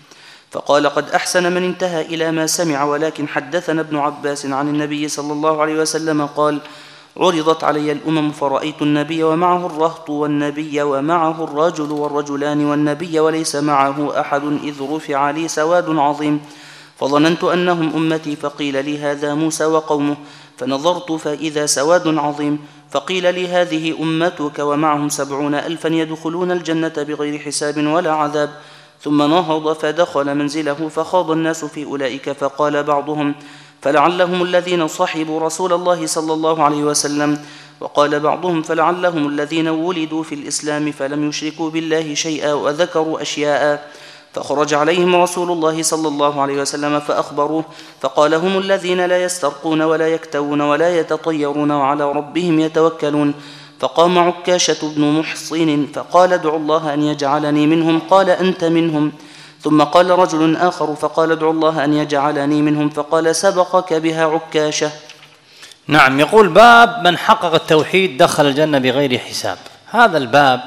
فقال: قد أحسن من انتهى إلى ما سمع، ولكن حدثنا ابن عباس عن النبي صلى الله عليه وسلم قال: عرضت علي الأمم فرأيت النبي ومعه الرهط والنبي ومعه الرجل والرجلان والنبي وليس معه أحد، إذ رفع لي سواد عظيم فظننت أنهم أمتي، فقيل لي: هذا موسى وقومه. فنظرت فإذا سواد عظيم، فقيل لي: هذه أمتك ومعهم سبعون ألفا يدخلون الجنة بغير حساب ولا عذاب. ثم نهض فدخل منزله فخاض الناس في أولئك، فقال بعضهم: فلعلهم الذين صحبوا رسول الله صلى الله عليه وسلم. وقال بعضهم: فلعلهم الذين ولدوا في الإسلام فلم يشركوا بالله شيئا، وذكروا أشياء. فخرج عليهم رسول الله صلى الله عليه وسلم فأخبروه، فقال: هم الذين لا يسترقون ولا يكتوون ولا يتطيرون وعلى ربهم يتوكلون. فقام عكاشة بن محصن فقال: ادعوا الله أن يجعلني منهم. قال: أنت منهم. ثم قال رجل آخر فقال: ادعوا الله أن يجعلني منهم. فقال: سبقك بها عكاشة. نعم. يقول: باب من حقق التوحيد دخل الجنة بغير حساب. هذا الباب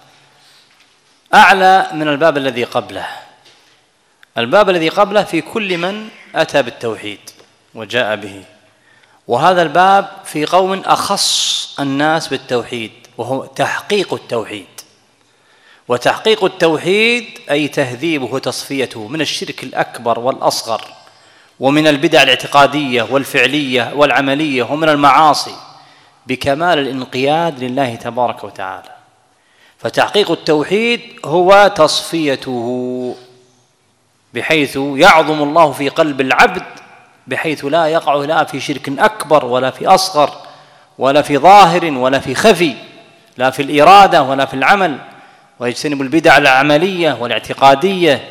أعلى من الباب الذي قبله. الباب الذي قبله في كل من أتى بالتوحيد وجاء به، وهذا الباب في قوم أخص الناس بالتوحيد، وهو تحقيق التوحيد. وتحقيق التوحيد أي تهذيبه وتصفيته من الشرك الأكبر والأصغر، ومن البدع الاعتقادية والفعلية والعملية، ومن المعاصي، بكمال الانقياد لله تبارك وتعالى. فتحقيق التوحيد هو تصفيته بحيث يعظم الله في قلب العبد، بحيث لا يقع لا في شرك أكبر ولا في أصغر ولا في ظاهر ولا في خفي، لا في الإرادة ولا في العمل، ويجتنب البدع العملية والاعتقادية،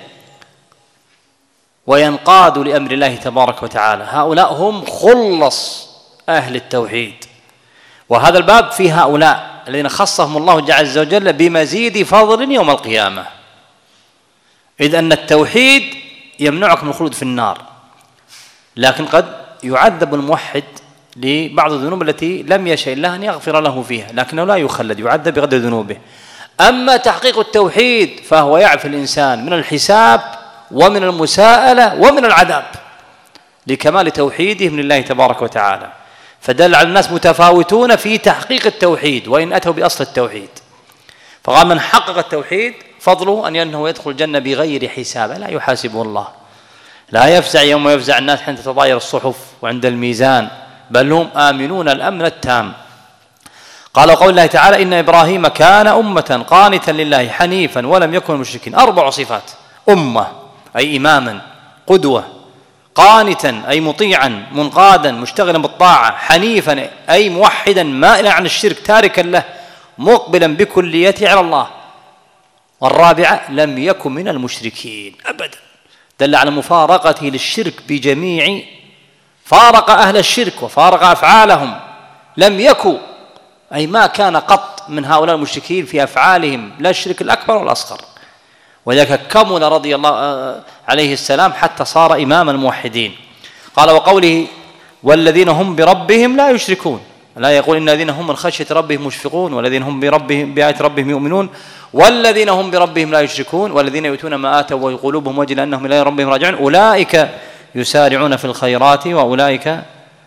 وينقاد لأمر الله تبارك وتعالى. هؤلاء هم خلص أهل التوحيد. وهذا الباب في هؤلاء الذين خصهم الله عز وجل بمزيد فضل يوم القيامة، إذ أن التوحيد يمنعك من الخلود في النار، لكن قد يعذب الموحد لبعض الذنوب التي لم يشاء الله أن يغفر له فيها، لكنه لا يخلد، يعذب بقدر ذنوبه. أما تحقيق التوحيد فهو يعفي الإنسان من الحساب ومن المساءلة ومن العذاب لكمال توحيده من الله تبارك وتعالى. فدل على الناس متفاوتون في تحقيق التوحيد وإن أتوا بأصل التوحيد. فقال: من حقق التوحيد فضله أن أنه يدخل الجنة بغير حساب، لا يحاسبه الله، لا يفزع يوم يفزع الناس حين تتطاير الصحف وعند الميزان، بل هم آمنون الأمن التام. قال قول الله تعالى: إن إبراهيم كان أمة قانتا لله حنيفا ولم يكن مشركين. أربع صفات: أمة أي إماما قدوة، قانتا أي مطيعا منقادا مشتغلا بالطاعة، حنيفا أي موحدا مائلا عن الشرك تاركا له مقبلا بكليته على الله. والرابعة لم يكن من المشركين أبدا، دل على مفارقته للشرك بجميع، فارق أهل الشرك وفارق أفعالهم، لم يكن أي ما كان قط من هؤلاء المشركين في أفعالهم لا الشرك الأكبر والأصغر، وذلك كمل رضي الله عليه السلام حتى صار إمام الموحدين. قال وقوله والذين هم بربهم لا يشركون، لا يقول إن الذين هم من خشية ربهم مشفقون والذين هم بربهم بآيات ربهم يؤمنون والذين هم بربهم لا يشركون والذين يؤتون ما آتوا وقلوبهم وجلة أنهم إلى ربهم راجعون أولئك يسارعون في الخيرات وأولئك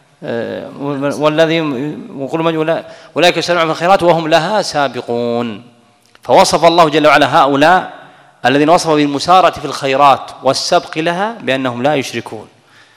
والذين أولئك يسارعون في الخيرات وهم لها سابقون. فوصف الله جل وعلا هؤلاء الذين وصفوا بالمسارعة في الخيرات والسبق لها بأنهم لا يشركون.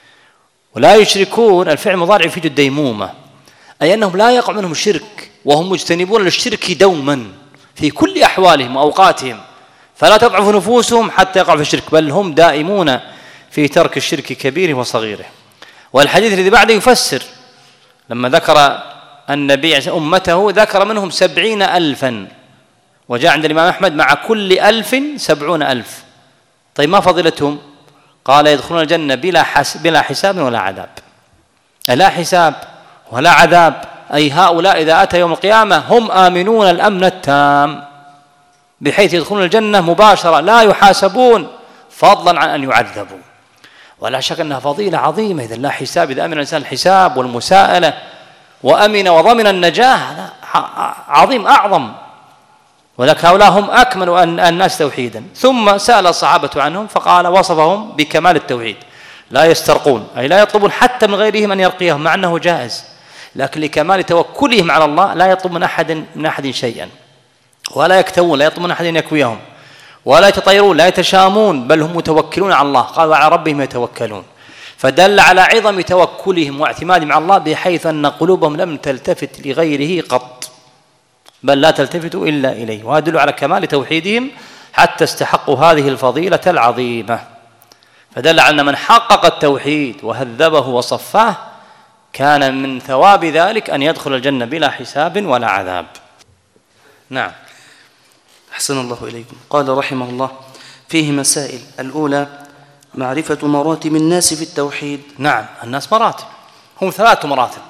ولا يشركون الفعل المضارع فيه الديمومة، أي أنهم لا يقع منهم شرك وهم مجتنبون للشرك دوما في كل أحوالهم وأوقاتهم، فلا تضعف نفوسهم حتى يقعوا في الشرك، بل هم دائمون في ترك الشرك كبيره وصغيره. والحديث الذي بعده يفسر لما ذكر النبي أمته ذكر منهم سبعين ألفا، وجاء عند الإمام أحمد مع كل ألف سبعون ألف. طيب ما فضيلتهم؟ قال يدخلون الجنة بلا, بلا حساب ولا عذاب. لا حساب ولا عذاب، أي هؤلاء إذا أتى يوم القيامة هم آمنون الأمن التام بحيث يدخلون الجنة مباشرة لا يحاسبون فضلا عن أن يعذبوا. ولا شك أنها فضيلة عظيمة إذا لا حساب، إذا أمن الإنسان الحساب والمساءلة وأمن وضمن النجاة عظيم أعظم. ولك هؤلاء هم أكمل الناس توحيدا. ثم سأل الصحابة عنهم فقال وصفهم بكمال التوحيد، لا يسترقون أي لا يطلبون حتى من غيرهم أن يرقيهم مع أنه جائز، لكن لكمال توكلهم على الله لا يطلب من أحد من أحد شيئا، ولا يكتوون لا يطلب من أحد أن يكويهم، ولا يتطيرون لا يتشامون، بل هم متوكلون على الله، قال وعلى ربهم يتوكلون. فدل على عظم توكلهم واعتمادهم على الله بحيث أن قلوبهم لم تلتفت لغيره قط، بل لا تلتفت إلا إليه، وهذا يدل على كمال توحيدهم حتى استحقوا هذه الفضيلة العظيمة. فدل على أن من حقق التوحيد وهذبه وصفاه كان من ثواب ذلك أن يدخل الجنة بلا حساب ولا عذاب. نعم. أحسن الله إليكم. قال رحمه الله فيه مسائل. الأولى معرفة مراتب الناس في التوحيد. نعم، الناس مراتب، هم ثلاث مراتب: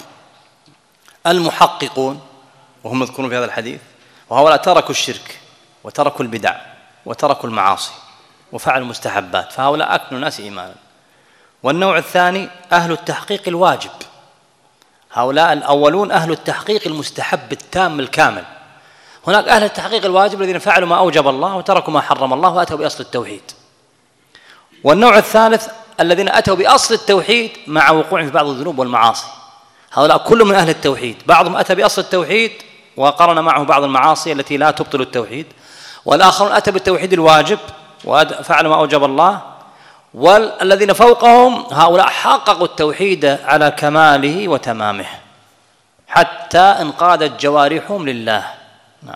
المحققون وهم مذكورون في هذا الحديث، وهؤلاء تركوا الشرك وتركوا البدع وتركوا المعاصي وفعلوا المستحبات، فهؤلاء أكمل الناس إيمانا. والنوع الثاني أهل التحقيق الواجب، هؤلاء الأولون أهل التحقيق المستحب التام الكامل. هناك أهل التحقيق الواجب الذين فعلوا ما أوجب الله وتركوا ما حرم الله وأتوا بأصل التوحيد. والنوع الثالث الذين أتوا بأصل التوحيد مع وقوعهم في بعض الذنوب والمعاصي، هؤلاء كلهم من أهل التوحيد، بعضهم أتى بأصل التوحيد وقرن معه بعض المعاصي التي لا تبطل التوحيد، والآخرون أتى بالتوحيد الواجب وفعلوا ما أوجب الله. والذين فوقهم هؤلاء حققوا التوحيد على كماله وتمامه حتى انقادت جوارحهم لله. نعم.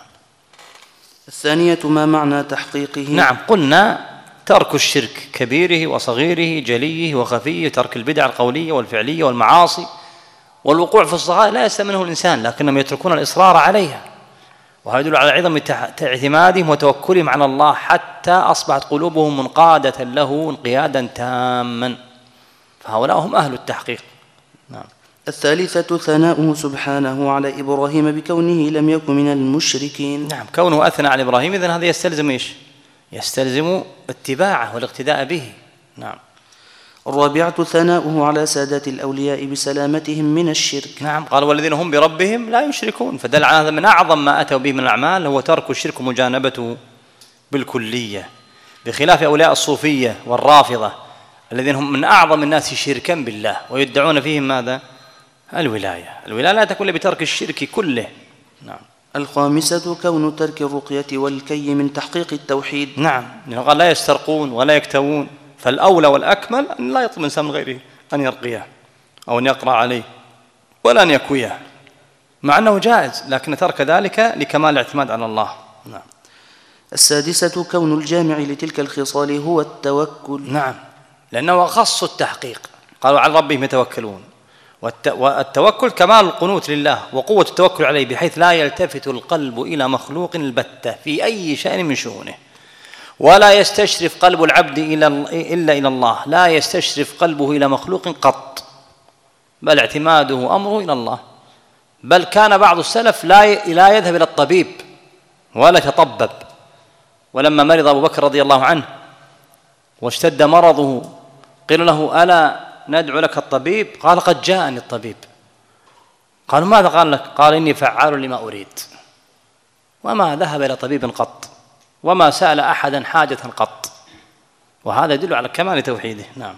الثانية ما معنى تحقيقه؟ نعم، قلنا ترك الشرك كبيره وصغيره جليه وخفيه، ترك البدع القولية والفعلية والمعاصي والوقوع في الصغائر لا يستمنه الإنسان، لكنهم يتركون الإصرار عليها، وهذا يدل على عظم اعتمادهم وتوكلهم على الله حتى أصبحت قلوبهم منقادة له انقيادا تاما، فهؤلاء هم أهل التحقيق. نعم. الثالثة ثناؤه سبحانه على إبراهيم بكونه لم يكن من المشركين. نعم، كونه أثنى على إبراهيم إذن هذا يستلزم إيش؟ يستلزم اتباعه والاقتداء به. نعم. الرابعة ثناؤه على سادات الأولياء بسلامتهم من الشرك. نعم، قال والذين هم بربهم لا يشركون، فدل على هذا من أعظم ما أتوا به من الأعمال هو ترك الشرك ومجانبته بالكلية، بخلاف أولياء الصوفية والرافضة الذين هم من أعظم الناس شركا بالله ويدعون فيهم ماذا؟ الولاية. الولاية لا تكون بترك الشرك كله. نعم. الخامسة كون ترك الرقية والكي من تحقيق التوحيد. نعم، قال لا يسترقون ولا يكتوون، فالأولى والأكمل أن لا يطلب الإنسان من غيره أن يرقيه أو أن يقرأ عليه ولا أن يكويه، مع أنه جائز، لكن ترك ذلك لكمال الاعتماد على الله. نعم. السادسة كون الجامع لتلك الخصال هو التوكل. نعم، لأنه أخص التحقيق، قالوا على ربهم يتوكلون، والتوكل كمال القنوت لله وقوة التوكل عليه بحيث لا يلتفت القلب إلى مخلوق البتة في أي شأن من شؤونه، ولا يستشرف قلب العبد إلا إلى الله، لا يستشرف قلبه إلى مخلوق قط، بل اعتماده أمره إلى الله. بل كان بعض السلف لا لا يذهب إلى الطبيب ولا يتطبب. ولما مرض أبو بكر رضي الله عنه واشتد مرضه قيل له ألا ندعو لك الطبيب؟ قال قد جاءني الطبيب. قالوا ماذا قال لك؟ قال إني فعال لما أريد، وما ذهب إلى طبيب قط، وما سأل أحدا حاجة قط. وهذا يدل على كمال توحيده. نعم.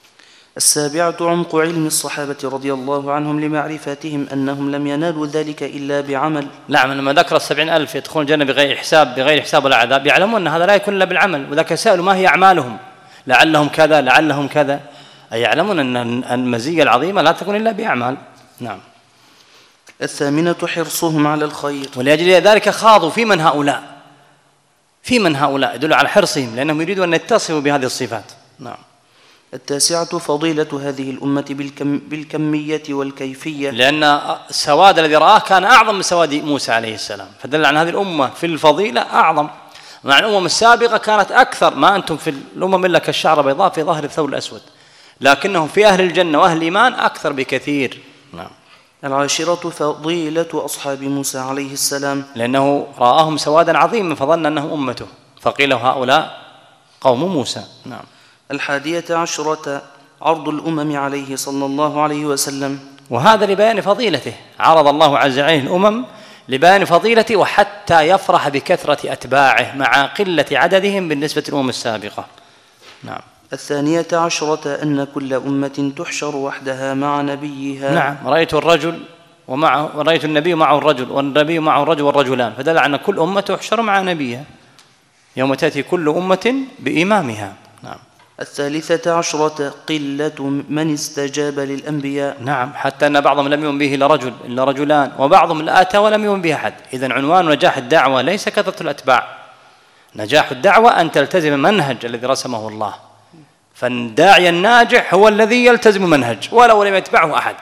السابعة عمق علم الصحابة رضي الله عنهم لمعرفتهم أنهم لم ينالوا ذلك إلا بعمل. نعم، لما ذكر السبعين ألف يدخلون الجنة بغير حساب بغير حساب ولا عذاب، يعلمون أن هذا لا يكون إلا بالعمل. وذاك سألوا ما هي أعمالهم، لعلهم كذا لعلهم كذا، أي يعلمون أن المزية العظيمة لا تكون إلا بأعمال. نعم. الثامنة حرصهم على الخير، ولأجل ذلك خاضوا في من هؤلاء في من هؤلاء يدل على حرصهم، لأنهم يريدون أن يتصفوا بهذه الصفات. نعم. التاسعة فضيلة هذه الأمة بالكم بالكمية والكيفية، لأن السواد الذي رآه كان أعظم من سواد موسى عليه السلام، فدل عن هذه الأمة في الفضيلة أعظم، مع الأمم السابقة كانت أكثر. ما أنتم في الأمم إلا كالشعر بيضاء في ظهر الثور الأسود، لكنهم في أهل الجنة وأهل الإيمان أكثر بكثير. نعم. العاشرة فضيلة أصحاب موسى عليه السلام، لأنه رآهم سوادا عظيما فظن أنهم أمته، فقيل هؤلاء قوم موسى. نعم. الحادية عشرة عرض الأمم عليه صلى الله عليه وسلم، وهذا لبيان فضيلته، عرض الله عز وجل الأمم لبيان فضيلته وحتى يفرح بكثرة أتباعه مع قلة عددهم بالنسبة للأمم السابقة. نعم. الثانية عشرة أن كل أمة تحشر وحدها مع نبيها. نعم. رأيت الرجل ومعه رأيت النبي معه الرجل والنبي معه الرجل والرجلان، فدل على أن كل أمة تحشر مع نبيها يوم تأتي كل أمة بإمامها. نعم. الثالثة عشرة قلة من استجاب للأنبياء. نعم، حتى أن بعضهم لم يؤمن به إلا رجل إلا رجلان، وبعضهم لا أتى ولم يؤمن به أحد. إذن عنوان نجاح الدعوة ليس كثرة الأتباع، نجاح الدعوة أن تلتزم المنهج الذي رسمه الله، فالداعي الناجح هو الذي يلتزم منهج ولو لم يتبعه أحد،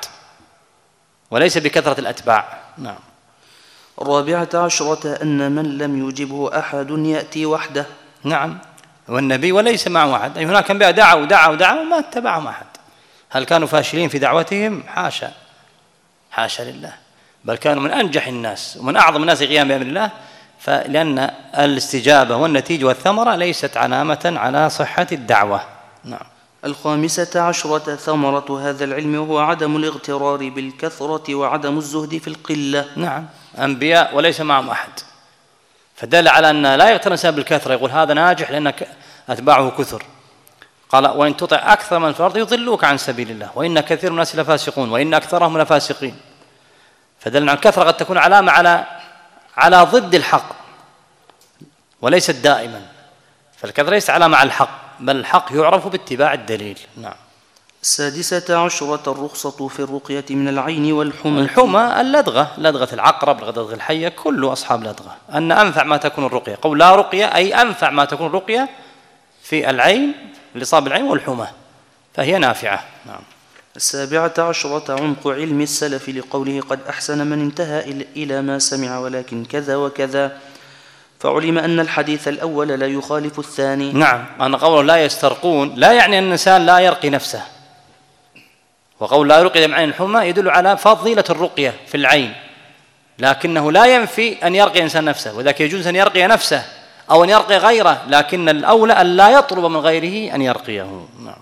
وليس بكثرة الأتباع. نعم. الرابعة عشرة أن من لم يجبه أحد يأتي وحده. نعم، والنبي وليس معه أحد، أي هناك أنبياء دعوا دعوا دعوا ما اتبعهم أحد. هل كانوا فاشلين في دعوتهم؟ حاشا حاشا لله، بل كانوا من أنجح الناس ومن أعظم الناس قياما بأمر الله، فلأن الاستجابة والنتيجة والثمرة ليست علامة على صحة الدعوة. نعم. الخامسة عشرة ثمرة هذا العلم وهو عدم الاغترار بالكثرة وعدم الزهد في القلة. نعم، أنبياء وليس معهم أحد، فدل على أن لا يغتر الإنسان بالكثرة يقول هذا ناجح لأن أتباعه كثر. قال وإن تطع أكثر من في الأرض يضلوك عن سبيل الله وإن كثير من الناس لفاسقون وإن أكثرهم لفاسقين. فدل على الكثرة قد تكون علامة على على ضد الحق وليست دائما، فالكثرة ليست علامة على الحق، بل الحق يعرف باتباع الدليل. نعم. السادسة عشرة الرخصة في الرقية من العين والحمى. الحمى اللدغة، لدغة العقرب، لدغة الحية، كل أصحاب لدغة. أن أنفع ما تكون الرقية، قول لا رقية أي أنفع ما تكون الرقية في العين لإصابة العين والحمى، فهي نافعة. نعم. السابعة عشرة عمق علم السلف لقوله قد أحسن من انتهى إلى ما سمع ولكن كذا وكذا، فعلم أن الحديث الأول لا يخالف الثاني. نعم، أن قوله لا يسترقون لا يعني أن الإنسان لا يرقي نفسه، وقول لا يرقي دمع عين الحمى يدل على فضيلة الرقية في العين، لكنه لا ينفي أن يرقي إنسان نفسه، وذاك يجوز أن يرقي نفسه أو أن يرقي غيره، لكن الأولى أن لا يطلب من غيره أن يرقيه. نعم.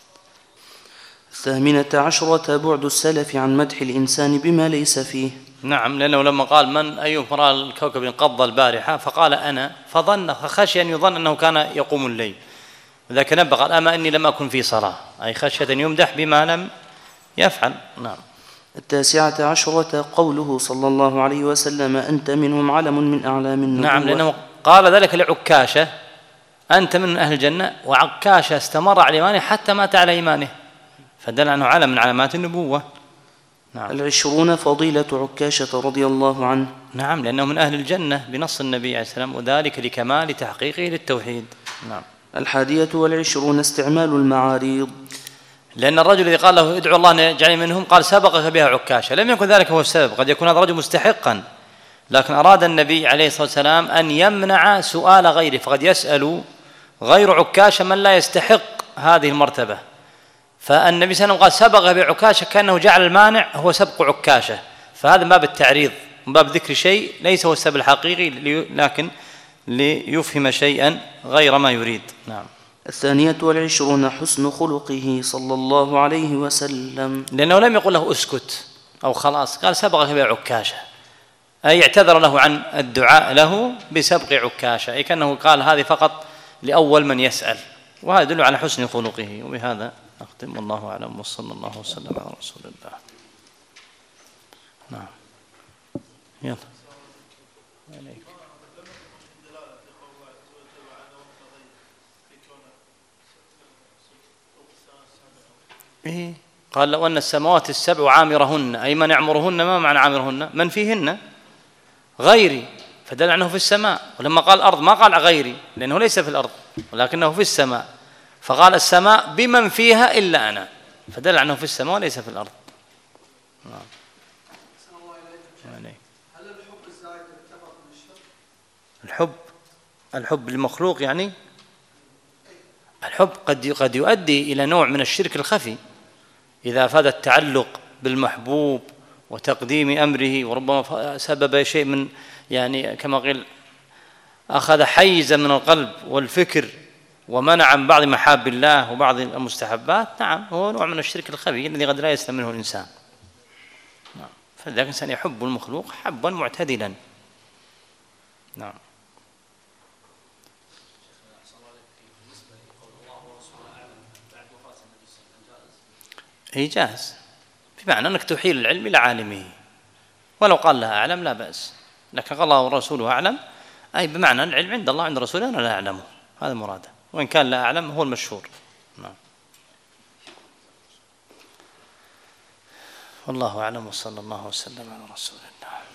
الثامنة عشرة بعد السلف عن مدح الإنسان بما ليس فيه. نعم، لأنه لما قال من أيكم رأى الكوكب انقض البارحة فقال أنا، فظن فخشي أن يظن أنه كان يقوم الليل، وذاك نبه قال أما إني لم أكن في صلاة، أي خشية أن يمدح بما لم يفعل. نعم. التاسعة عشرة قوله صلى الله عليه وسلم أنت منهم علم من أعلام النبوة. نعم، لأنه قال ذلك لعكاشة أنت من أهل الجنة، وعكاشة استمر على إيمانه حتى مات على إيمانه، فدل عنه علم من علامات النبوة. نعم. العشرون فضيلة عكاشة رضي الله عنه. نعم، لأنه من أهل الجنة بنص النبي عليه السلام، وذلك لكمال تحقيقه للتوحيد. نعم. الحادية والعشرون استعمال المعاريض، لأن الرجل الذي قال له ادعو الله أن يجعلني منهم قال سبقك بها عكاشة، لم يكن ذلك هو السبب، قد يكون هذا الرجل مستحقا لكن أراد النبي عليه الصلاة والسلام أن يمنع سؤال غيره، فقد يسأل غير عكاشة من لا يستحق هذه المرتبة، فالنبي صلى الله عليه وسلم قال سبق بعكاشة كأنه جعل المانع هو سبق عكاشة، فهذا من باب التعريض، من باب ذكر شيء ليس هو السبب الحقيقي لكن ليفهم شيئا غير ما يريد. نعم. الثانية والعشرون حسن خلقه صلى الله عليه وسلم، لأنه لم يقل له اسكت أو خلاص، قال سبقك بعكاشة، أي اعتذر له عن الدعاء له بسبق عكاشة، أي كأنه قال هذه فقط لأول من يسأل، وهذا يدل على حسن خلقه. وبهذا أختم، والله أعلم، وصلى الله وسلم على رسول الله. نعم. يلا. عليك. إيه؟ قال لو أن السماوات السبع عامرهن، أي من يعمرهن، ما معنى عامرهن؟ من فيهن غيري، فدل عنه في السماء. ولما قال الأرض ما قال غيري لأنه ليس في الأرض ولكنه في السماء، فقال السماء بمن فيها إلا أنا، فدل عنه في السماء وليس في الأرض. نعم. هل الحب الزائد يعتبر من الشرك؟ الحب الحب للمخلوق يعني الحب قد قد يؤدي إلى نوع من الشرك الخفي إذا أفاد التعلق بالمحبوب وتقديم أمره، وربما سبب شيء من يعني كما قيل أخذ حيزا من القلب والفكر ومنع عن بعض محاب الله وبعض المستحبات. نعم، هو نوع من الشرك الخفي الذي قد لا يسلم منه الإنسان. نعم. فذلك الإنسان يحب المخلوق حبا معتدلا. نعم. هي جاهز بمعنى أنك تحيل العلم إلى عالمه، ولو قال لها أعلم لا بأس، لكن قال الله ورسوله أعلم أي بمعنى العلم عند الله عند رسوله أنا لا أعلمه، هذا مراده، وإن كان لا أعلم هو المشهور. نعم. والله أعلم، وصلى الله وسلم على رسول الله.